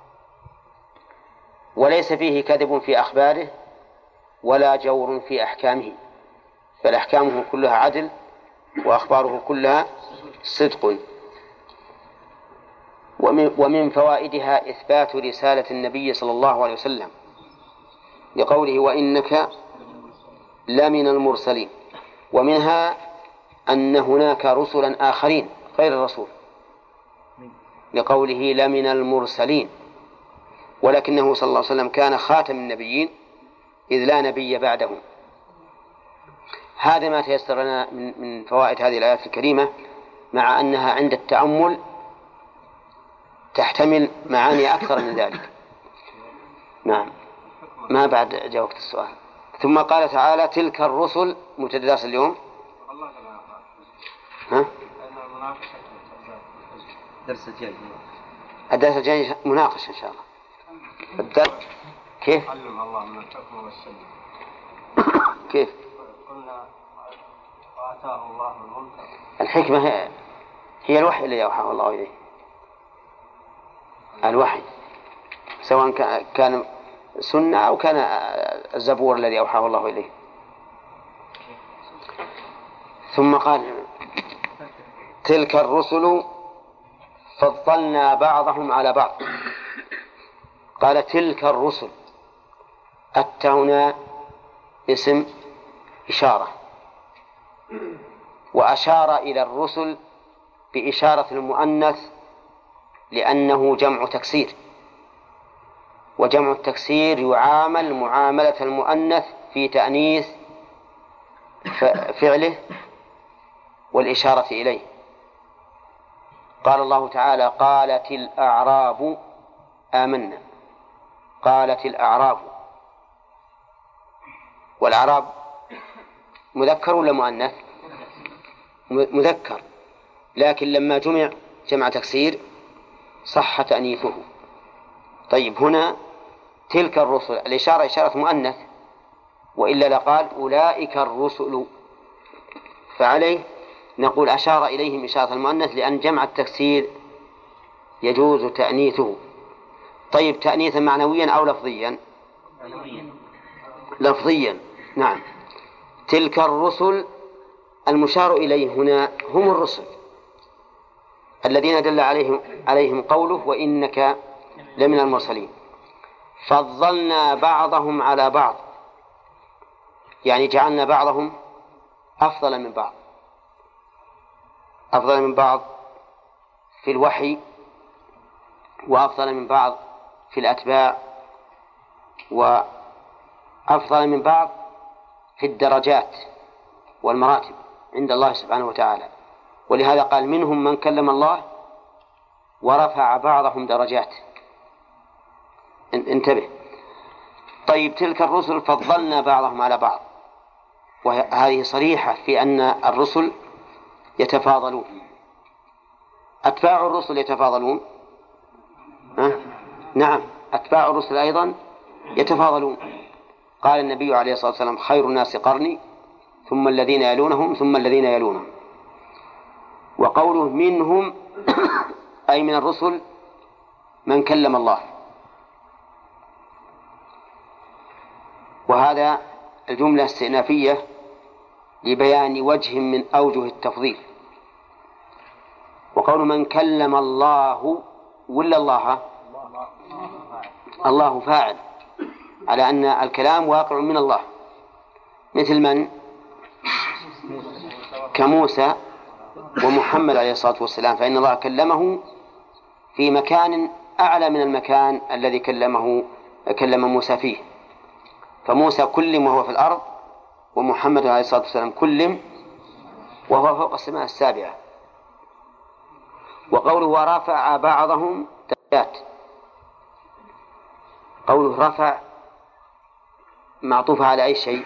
وليس فيه كذب في أخباره ولا جور في أحكامه، بل أحكامه كلها عدل وأخباره كلها صدق. ومن فوائدها إثبات رسالة النبي صلى الله عليه وسلم، لقوله: وإنك لمن المرسلين. ومنها أن هناك رسلا آخرين غير الرسول، لقوله: لمن المرسلين، ولكنه صلى الله عليه وسلم كان خاتم النبيين إذ لا نبي بعده. هذا ما تيسر لنا من فوائد هذه الآيات الكريمة، مع أنها عند التأمل تحتمل معاني أكثر من ذلك. نعم، ما بعد جاوبت السؤال. ثم قال تعالى: تلك الرسل متدرس اليوم. الدرس الجاي مناقشة إن شاء الله. كيف؟ علم الله من الحكم والسنة. كيف؟ قلنا وآتاه الله الملك. الحكمة هي الوحي الذي أوحاه الله إليه، الوحي سواء كان سنة أو كان الزبور الذي أوحاه الله إليه. ثم قال تلك الرسل فضلنا بعضهم على بعض. قال تلك الرسل، التاء هنا اسم إشارة، وأشار إلى الرسل بإشارة المؤنث لأنه جمع تكسير، وجمع التكسير يعامل معاملة المؤنث في تأنيث فعله والإشارة إليه. قال الله تعالى قالت الأعراب آمنا. قالت الأعراب، والأعراب مذكر ولا مؤنث؟ مذكر، لكن لما جمع تكسير صح تأنيثه. طيب هنا تلك الرسل، الإشارة إشارة مؤنث، وإلا لقال أولئك الرسل، فعليه نقول أشار إليهم إشارة المؤنث لأن جمع التكسير يجوز تأنيثه. طيب تأنيثا معنويا أو لفظيا؟ لفظيا، نعم. تلك الرسل المشار إليه هنا هم الرسل الذين دل عليهم قوله وإنك لمن المرسلين. فضلنا بعضهم على بعض، يعني جعلنا بعضهم أفضل من بعض، أفضل من بعض في الوحي، وأفضل من بعض في الأتباع، وأفضل من بعض في الدرجات والمراتب عند الله سبحانه وتعالى. ولهذا قال منهم من كلم الله ورفع بعضهم درجات. انتبه. طيب تلك الرسل فضلنا بعضهم على بعض، وهذه صريحة في أن الرسل يتفاضلون. أتباع الرسل يتفاضلون، نعم، أتباع الرسل أيضا يتفاضلون. قال النبي عليه الصلاة والسلام خير الناس قرني ثم الذين يلونهم ثم الذين يلونهم. وقوله منهم أي من الرسل من كلم الله، وهذا الجملة استئنافية لبيان وجه من أوجه التفضيل. وقول من كلم الله ولا الله فاعل، على أن الكلام واقع من الله، مثل من كموسى ومحمد عليه الصلاة والسلام، فإن الله كلمه في مكان أعلى من المكان الذي كلم موسى فيه. فموسى كلم وهو في الأرض، ومحمد عليه الصلاة والسلام كلم وهو فوق السماء السابعة. وقوله ورفع بعضهم درجات، قوله رفع معطوف على أي شيء؟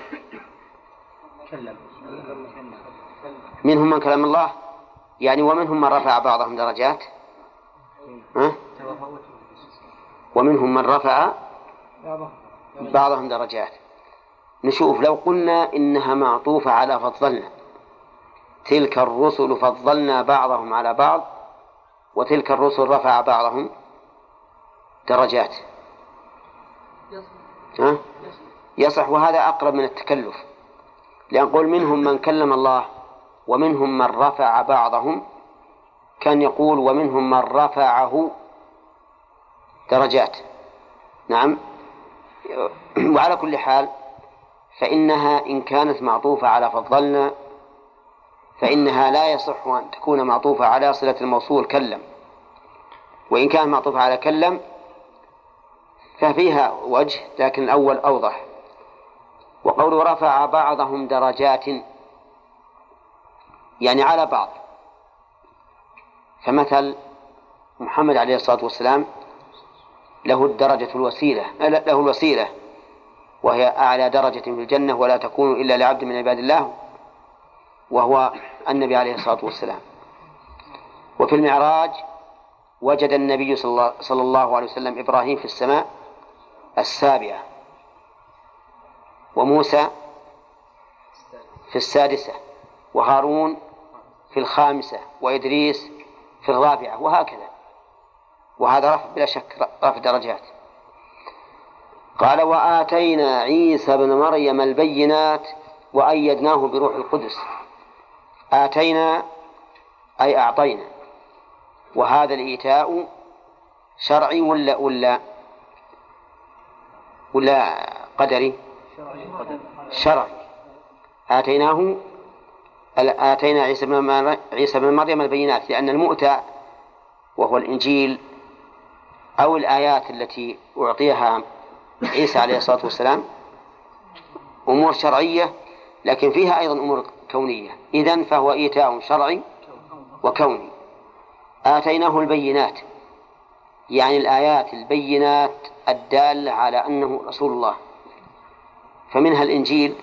منهم من كلم الله، يعني ومنهم من رفع بعضهم درجات، ومنهم من رفع بعضهم درجات. نشوف لو قلنا إنها معطوفة على فضلنا، تلك الرسل فضلنا بعضهم على بعض، وتلك الرسل رفع بعضهم درجات، يصح. وهذا أقرب من التكلف، لأن قول منهم من كلم الله ومنهم من رفع بعضهم، كان يقول ومنهم من رفعه درجات. نعم. وعلى كل حال فإنها إن كانت معطوفة على فضلنا فإنها لا يصح أن تكون معطوفة على صلة الموصول كلم، وإن كانت معطوفة على كلم ففيها وجه، لكن الأول أوضح. وقول رفع بعضهم درجات يعني على بعض، فمثل محمد عليه الصلاة والسلام له الوسيلة وهي أعلى درجة في الجنة ولا تكون إلا لعبد من عباد الله، وهو النبي عليه الصلاة والسلام. وفي المعراج وجد النبي صلى الله عليه وسلم إبراهيم في السماء السابعة، وموسى في السادسة، وهارون في الخامسة، وإدريس في الرابعة، وهكذا. وهذا رفع بلا شك، رفع درجات. قال وآتينا عيسى بن مريم البينات وأيدناه بروح القدس. آتينا أي أعطينا، وهذا الإيتاء شرعي ولا قدري؟ شرعي. آتينا عيسى بن مريم البينات، لأن المؤتى وهو الإنجيل أو الآيات التي أعطيها عيسى عليه الصلاة والسلام أمور شرعية، لكن فيها أيضا أمور كونية، إذن فهو إيتاء شرعي وكوني. آتيناه البينات يعني الآيات البينات الدالة على أنه رسول الله، فمنها الإنجيل،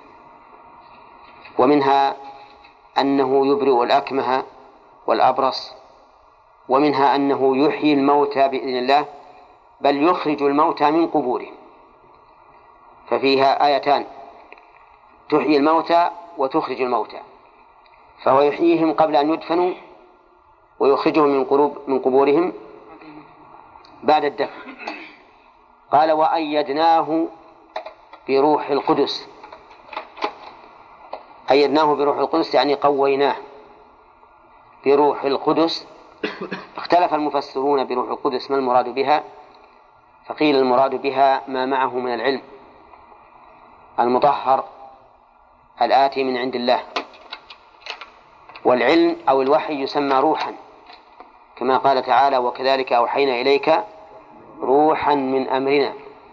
ومنها أنه يبرئ الأكمه والأبرص، ومنها أنه يحيي الموتى بإذن الله، بل يخرج الموتى من قبورهم، ففيها آيتان: تحيي الموتى وتخرج الموتى، فهو يحييهم قبل أن يدفنوا ويخرجهم من قبورهم بعد الدفن. قال وأيدناه بروح القدس. أيدناه بروح القدس يعني قويناه بروح القدس. اختلف المفسرون بروح القدس ما المراد بها، فقيل المراد بها ما معه من العلم المطهر الآتي من عند الله، والعلم أو الوحي يسمى روحا، كما قال تعالى وكذلك أوحينا إليك روحا من أمرنا.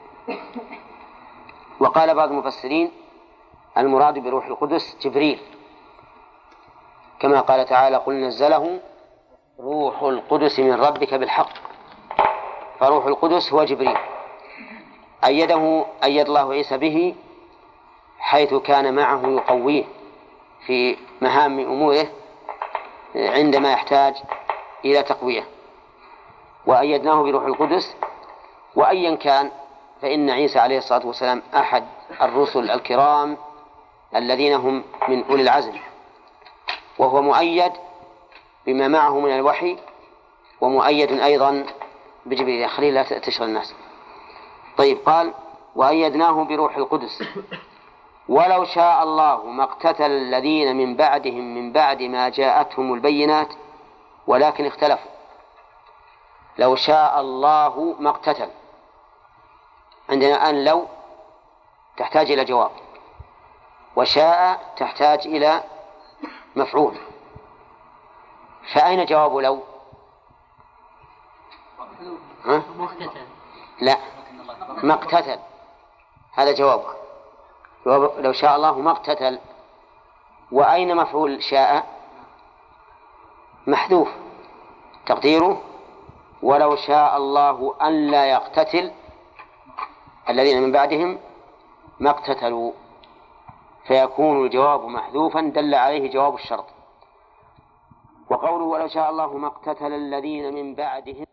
وقال بعض المفسرين المراد بروح القدس جبريل، كما قال تعالى قل نزله روح القدس من ربك بالحق، فروح القدس هو جبريل. أيد الله عيسى به حيث كان معه يقويه في مهام أموره عندما يحتاج إلى تقوية. وأيدناه بروح القدس. وأيا كان فإن عيسى عليه الصلاة والسلام أحد الرسل الكرام الذين هم من أولي العزم، وهو مؤيد بما معه من الوحي، ومؤيد أيضا بجبريل. خليل لا تشغل الناس. طيب، قال وأيدناه بروح القدس ولو شاء الله ما اقتتل الذين من بعدهم من بعد ما جاءتهم البينات ولكن اختلفوا. لو شاء الله ما اقتتل، عندنا أن لو تحتاج إلى جواب، وشاء تحتاج إلى مفعول، فأين جواب لو؟ لا، ما اقتتل، هذا جوابه. لو شاء الله ما اقتتل. وأين مفعول شاء؟ محذوف، تقديره ولو شاء الله أن لا يقتتل الذين من بعدهم ما اقتتلوا، فيكون الجواب محذوفا دل عليه جواب الشرط. وقوله ولو شاء الله ما اقتتل الذين من بعدهم